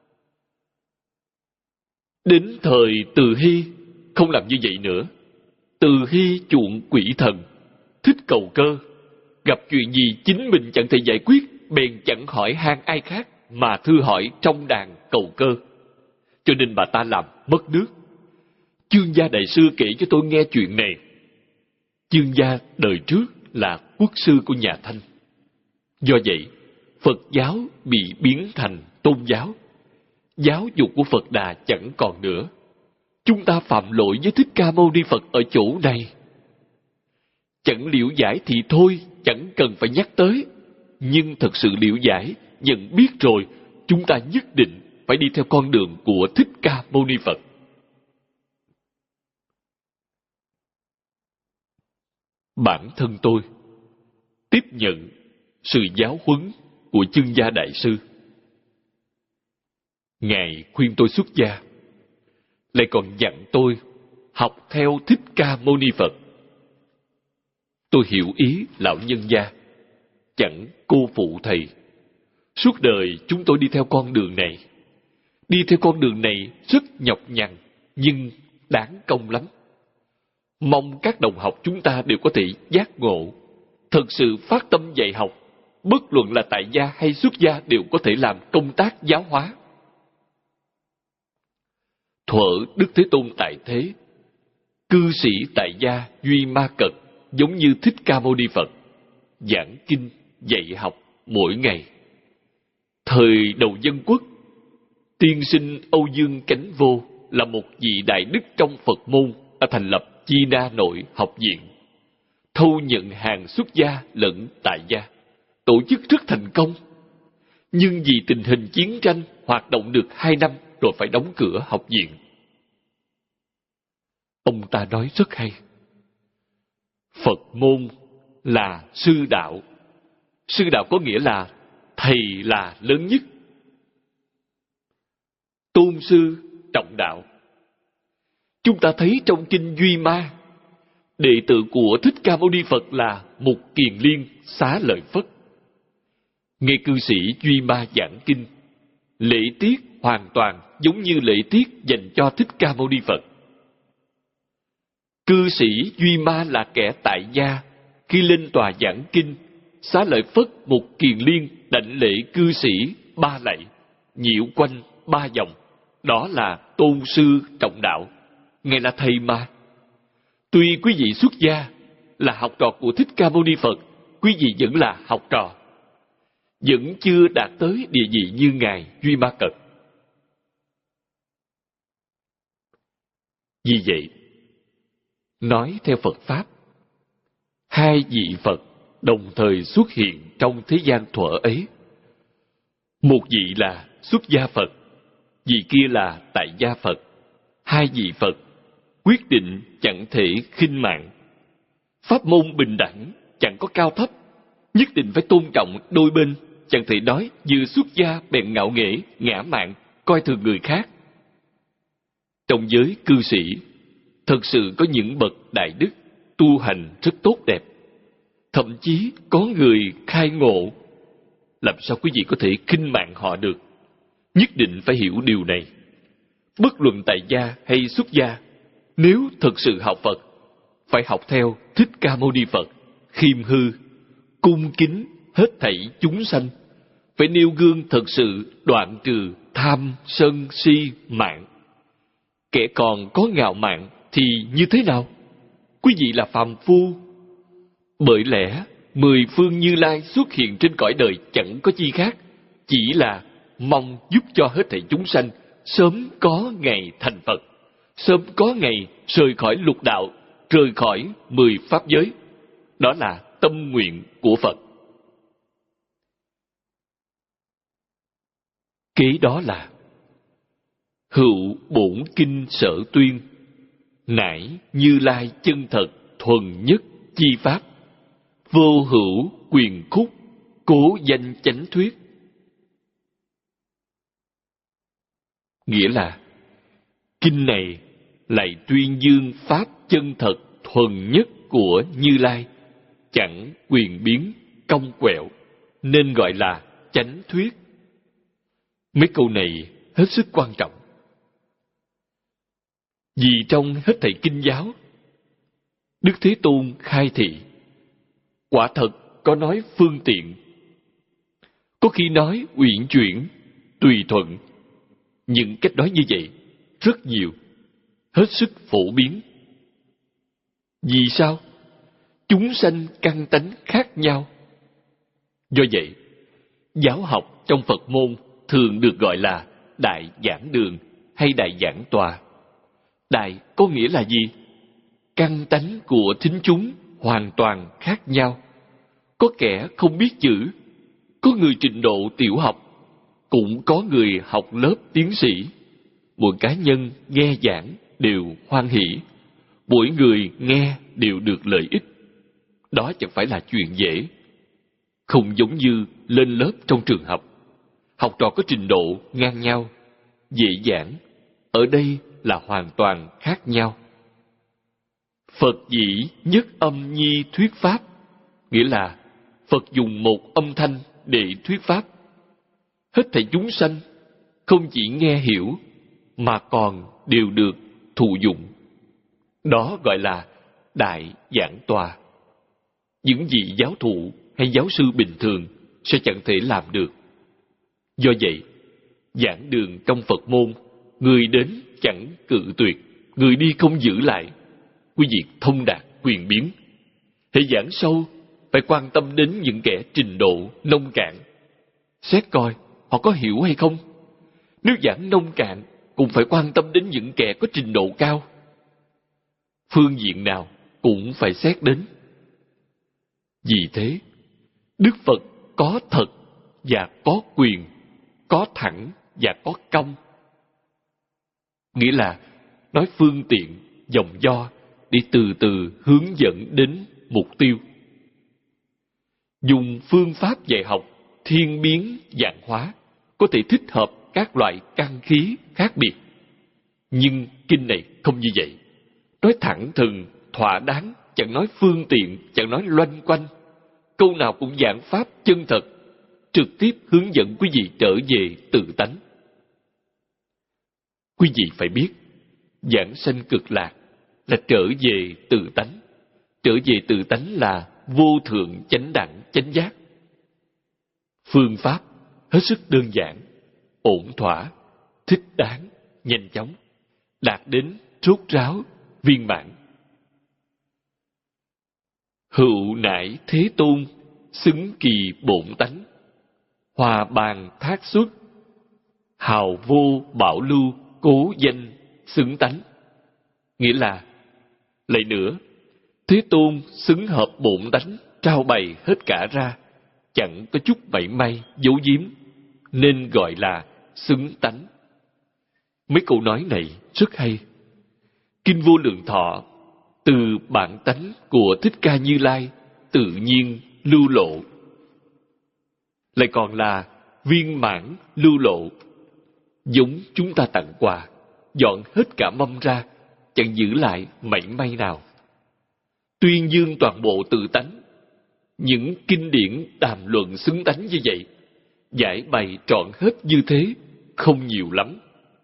Đến thời Từ Hy không làm như vậy nữa. Từ Hy chuộng quỷ thần, thích cầu cơ, gặp chuyện gì chính mình chẳng thể giải quyết, bèn chẳng hỏi han ai khác mà thư hỏi trong đàn cầu cơ. Cho nên bà ta làm mất nước. Chương gia đại sư kể cho tôi nghe chuyện này. Chương gia đời trước là quốc sư của nhà Thanh. Do vậy, Phật giáo bị biến thành tôn giáo. Giáo dục của Phật Đà chẳng còn nữa. Chúng ta phạm lỗi với Thích Ca Mâu Ni Phật ở chỗ này. Chẳng liễu giải thì thôi, chẳng cần phải nhắc tới. Nhưng thật sự liễu giải, nhận biết rồi, chúng ta nhất định phải đi theo con đường của Thích Ca Mâu Ni Phật. Bản thân tôi tiếp nhận sự giáo huấn của Chương gia đại sư. Ngài khuyên tôi xuất gia, lại còn dặn tôi học theo Thích Ca Mâu Ni Phật. Tôi hiểu ý lão nhân gia, chẳng cô phụ thầy. Suốt đời chúng tôi đi theo con đường này. Đi theo con đường này rất nhọc nhằn, nhưng đáng công lắm. Mong các đồng học chúng ta đều có thể giác ngộ, thật sự phát tâm dạy học, bất luận là tại gia hay xuất gia đều có thể làm công tác giáo hóa. Thuở Đức Thế Tôn tại thế, cư sĩ tại gia Duy Ma Cật giống như Thích Ca Mâu Ni Phật, giảng kinh, dạy học mỗi ngày. Thời đầu dân quốc, tiên sinh Âu Dương Cánh Vô là một vị đại đức trong Phật môn đã thành lập Chi Na Nội học viện, thu nhận hàng xuất gia lẫn tại gia, tổ chức rất thành công. Nhưng vì tình hình chiến tranh hoạt động được hai năm rồi phải đóng cửa học viện. Ông ta nói rất hay. Phật môn là sư đạo. Sư đạo có nghĩa là thầy là lớn nhất. Tôn sư trọng đạo. Chúng ta thấy trong kinh Duy Ma, đệ tử của Thích Ca Mâu Ni Phật là Mục Kiền Liên Xá Lợi Phất. Nghe cư sĩ Duy Ma giảng kinh, lễ tiết hoàn toàn giống như lễ tiết dành cho Thích Ca Mâu Ni Phật. Cư sĩ Duy Ma là kẻ tại gia, khi lên tòa giảng kinh, Xá Lợi Phất một kiền liên đảnh lễ cư sĩ ba lạy, nhiễu quanh ba vòng. Đó là tôn sư trọng đạo, Ngài là thầy mà. Tuy quý vị xuất gia là học trò của Thích Ca Mâu Ni Phật, quý vị vẫn là học trò, vẫn chưa đạt tới địa vị như Ngài Duy Ma Cật. Vì vậy, nói theo Phật Pháp, hai vị Phật đồng thời xuất hiện trong thế gian thuở ấy. Một vị là xuất gia Phật, vị kia là tại gia Phật. Hai vị Phật quyết định chẳng thể khinh mạng. Pháp môn bình đẳng, chẳng có cao thấp, nhất định phải tôn trọng đôi bên, chẳng thể nói vừa xuất gia bèn ngạo nghễ, ngã mạn, coi thường người khác. Trong giới cư sĩ, thật sự có những bậc đại đức tu hành rất tốt đẹp, thậm chí có người khai ngộ. Làm sao quý vị có thể khinh mạng họ được? Nhất định phải hiểu điều này. Bất luận tại gia hay xuất gia, nếu thật sự học Phật, phải học theo Thích Ca Mâu Ni Phật, khiêm hư, cung kính hết thảy chúng sanh, phải nêu gương thật sự đoạn trừ tham, sân, si, mạng. Kẻ còn có ngạo mạn thì như thế nào? Quý vị là phàm phu. Bởi lẽ mười phương Như Lai xuất hiện trên cõi đời chẳng có chi khác, chỉ là mong giúp cho hết thảy chúng sanh sớm có ngày thành Phật, sớm có ngày rời khỏi lục đạo, rời khỏi mười pháp giới. Đó là tâm nguyện của Phật. Kế đó là hữu bổn kinh sở tuyên, nải Như Lai chân thật thuần nhất chi pháp, vô hữu quyền khúc, cố danh chánh thuyết. Nghĩa là kinh này lại tuyên dương pháp chân thật thuần nhất của Như Lai, chẳng quyền biến cong quẹo, nên gọi là chánh thuyết. Mấy câu này hết sức quan trọng. Vì trong hết thảy kinh giáo, Đức Thế Tôn khai thị, quả thật có nói phương tiện, có khi nói uyển chuyển, tùy thuận. Những cách nói như vậy rất nhiều, hết sức phổ biến. Vì sao? Chúng sanh căn tánh khác nhau. Do vậy, giáo học trong Phật môn thường được gọi là đại giảng đường hay đại giảng tòa. Đại có nghĩa là gì? Căn tánh của thính chúng hoàn toàn khác nhau. Có kẻ không biết chữ, có người trình độ tiểu học, cũng có người học lớp tiến sĩ. Mỗi cá nhân nghe giảng đều hoan hỷ, mỗi người nghe đều được lợi ích. Đó chẳng phải là chuyện dễ. Không giống như lên lớp trong trường học, học trò có trình độ ngang nhau, dễ dàng. Ở đây là hoàn toàn khác nhau. Phật dĩ nhất âm nhi thuyết pháp, nghĩa là Phật dùng một âm thanh để thuyết pháp. Hết thảy chúng sanh không chỉ nghe hiểu mà còn đều được thụ dụng. Đó gọi là đại giảng tòa. Những vị giáo thụ hay giáo sư bình thường sẽ chẳng thể làm được. Do vậy, giảng đường trong Phật môn, người đến chẳng cự tuyệt, người đi không giữ lại. Quý vị thông đạt quyền biến. Hãy giảng sâu, phải quan tâm đến những kẻ trình độ nông cạn. Xét coi họ có hiểu hay không. Nếu giảng nông cạn, cũng phải quan tâm đến những kẻ có trình độ cao. Phương diện nào cũng phải xét đến. Vì thế, Đức Phật có thật và có quyền, có thẳng và có công. Nghĩa là nói phương tiện, dòng do để từ từ hướng dẫn đến mục tiêu. Dùng phương pháp dạy học thiên biến vạn hóa, có thể thích hợp các loại căn khí khác biệt. Nhưng kinh này không như vậy. Nói thẳng thừng, thỏa đáng, chẳng nói phương tiện, chẳng nói loanh quanh. Câu nào cũng giảng pháp chân thật, trực tiếp hướng dẫn quý vị trở về tự tánh. Quý vị phải biết, giảng sanh cực lạc là trở về tự tánh. Trở về tự tánh là vô thượng chánh đẳng chánh giác. Phương pháp hết sức đơn giản, ổn thỏa, thích đáng, nhanh chóng, đạt đến rốt ráo, viên mãn. Hữu nải Thế Tôn, xứng kỳ bổn tánh, hòa bàn thác xuất, hào vô bảo lưu, cố danh xứng tánh. Nghĩa là, lại nữa, Thế Tôn xứng hợp bổn tánh, trao bày hết cả ra, chẳng có chút mảy may giấu giếm, nên gọi là xứng tánh. Mấy câu nói này rất hay. Kinh Vô Lượng Thọ từ bản tánh của Thích Ca Như Lai tự nhiên lưu lộ, lại còn là viên mãn lưu lộ, giống chúng ta tặng quà, dọn hết cả mâm ra, chẳng giữ lại mảy may nào. Tuyên dương toàn bộ tự tánh, những kinh điển đàm luận xứng tánh như vậy, giải bày trọn hết như thế, không nhiều lắm.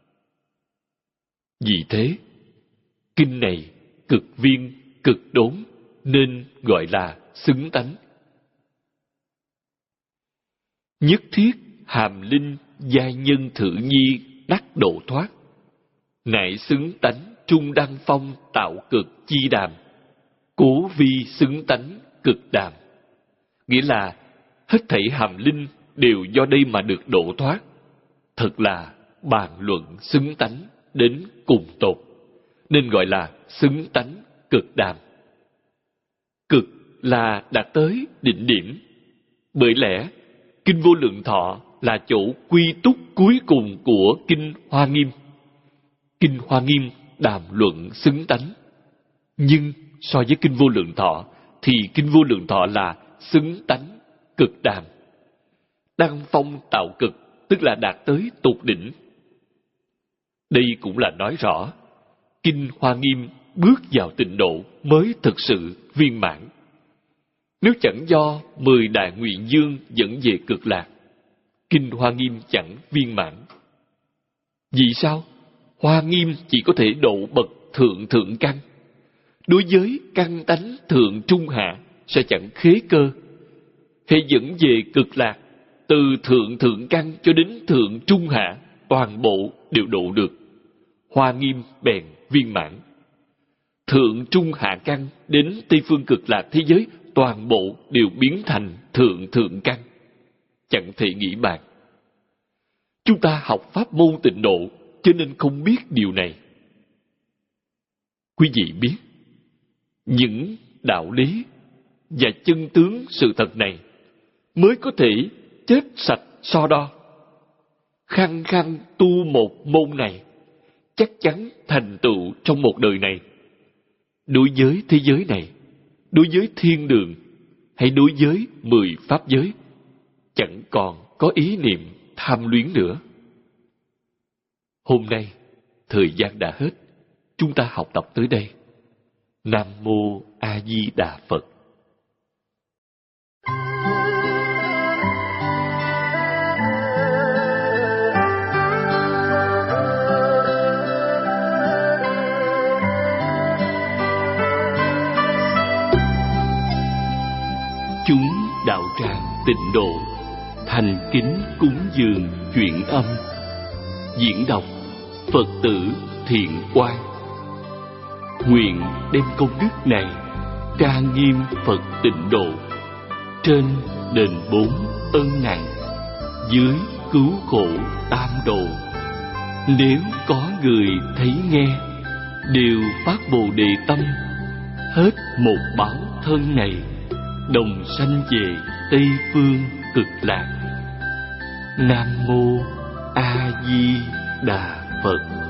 Vì thế, kinh này cực viên, cực đốn, nên gọi là xứng tánh. Nhất thiết hàm linh giai nhân thử nhi đắc độ thoát, nại xứng tánh trung đăng phong tạo cực chi đàm, cố vi xứng tánh cực đàm. Nghĩa là hết thảy hàm linh đều do đây mà được độ thoát. Thật là bàn luận xứng tánh đến cùng tột, nên gọi là xứng tánh cực đàm. Cực là đạt tới đỉnh điểm. Bởi lẽ Kinh Vô Lượng Thọ là chỗ quy túc cuối cùng của Kinh Hoa Nghiêm. Kinh Hoa Nghiêm đàm luận xứng tánh, nhưng so với Kinh Vô Lượng Thọ thì Kinh Vô Lượng Thọ là xứng tánh cực đàm. Đăng phong tạo cực, tức là đạt tới tột đỉnh. Đây cũng là nói rõ Kinh Hoa Nghiêm bước vào tịnh độ mới thực sự viên mãn. Nếu chẳng do mười đại nguyện dương dẫn về cực lạc, Kinh Hoa Nghiêm chẳng viên mãn. Vì sao? Hoa Nghiêm chỉ có thể độ bậc thượng thượng căn. Đối với căn tánh thượng trung hạ sẽ chẳng khế cơ. Hệ dẫn về cực lạc, từ thượng thượng căn cho đến thượng trung hạ, toàn bộ đều độ được. Hoa Nghiêm bèn viên mãn. Thượng trung hạ căn đến Tây phương cực lạc thế giới, toàn bộ đều biến thành thượng thượng căn. Chẳng thể nghĩ bàn. Chúng ta học pháp môn tịnh độ, cho nên không biết điều này. Quý vị biết, những đạo lý và chân tướng sự thật này mới có thể chết sạch so đo. Khăng khăng tu một môn này, chắc chắn thành tựu trong một đời này. Đối với thế giới này, đối với thiên đường, hay đối với mười pháp giới, chẳng còn có ý niệm tham luyến nữa. Hôm nay, thời gian đã hết, chúng ta học tập tới đây. Nam Mô A Di Đà Phật. Chúng đạo tràng tịnh độ thành kính cúng dường chuyển âm. Diễn đọc Phật tử Thiện Quang. Nguyện đem công đức này trang nghiêm Phật tịnh độ, trên đền bốn ân nặng, dưới cứu khổ tam độ. Nếu có người thấy nghe, đều phát Bồ Đề tâm, hết một báo thân này, đồng sanh về Tây phương cực lạc. Nam Mô A Di Đà Phật.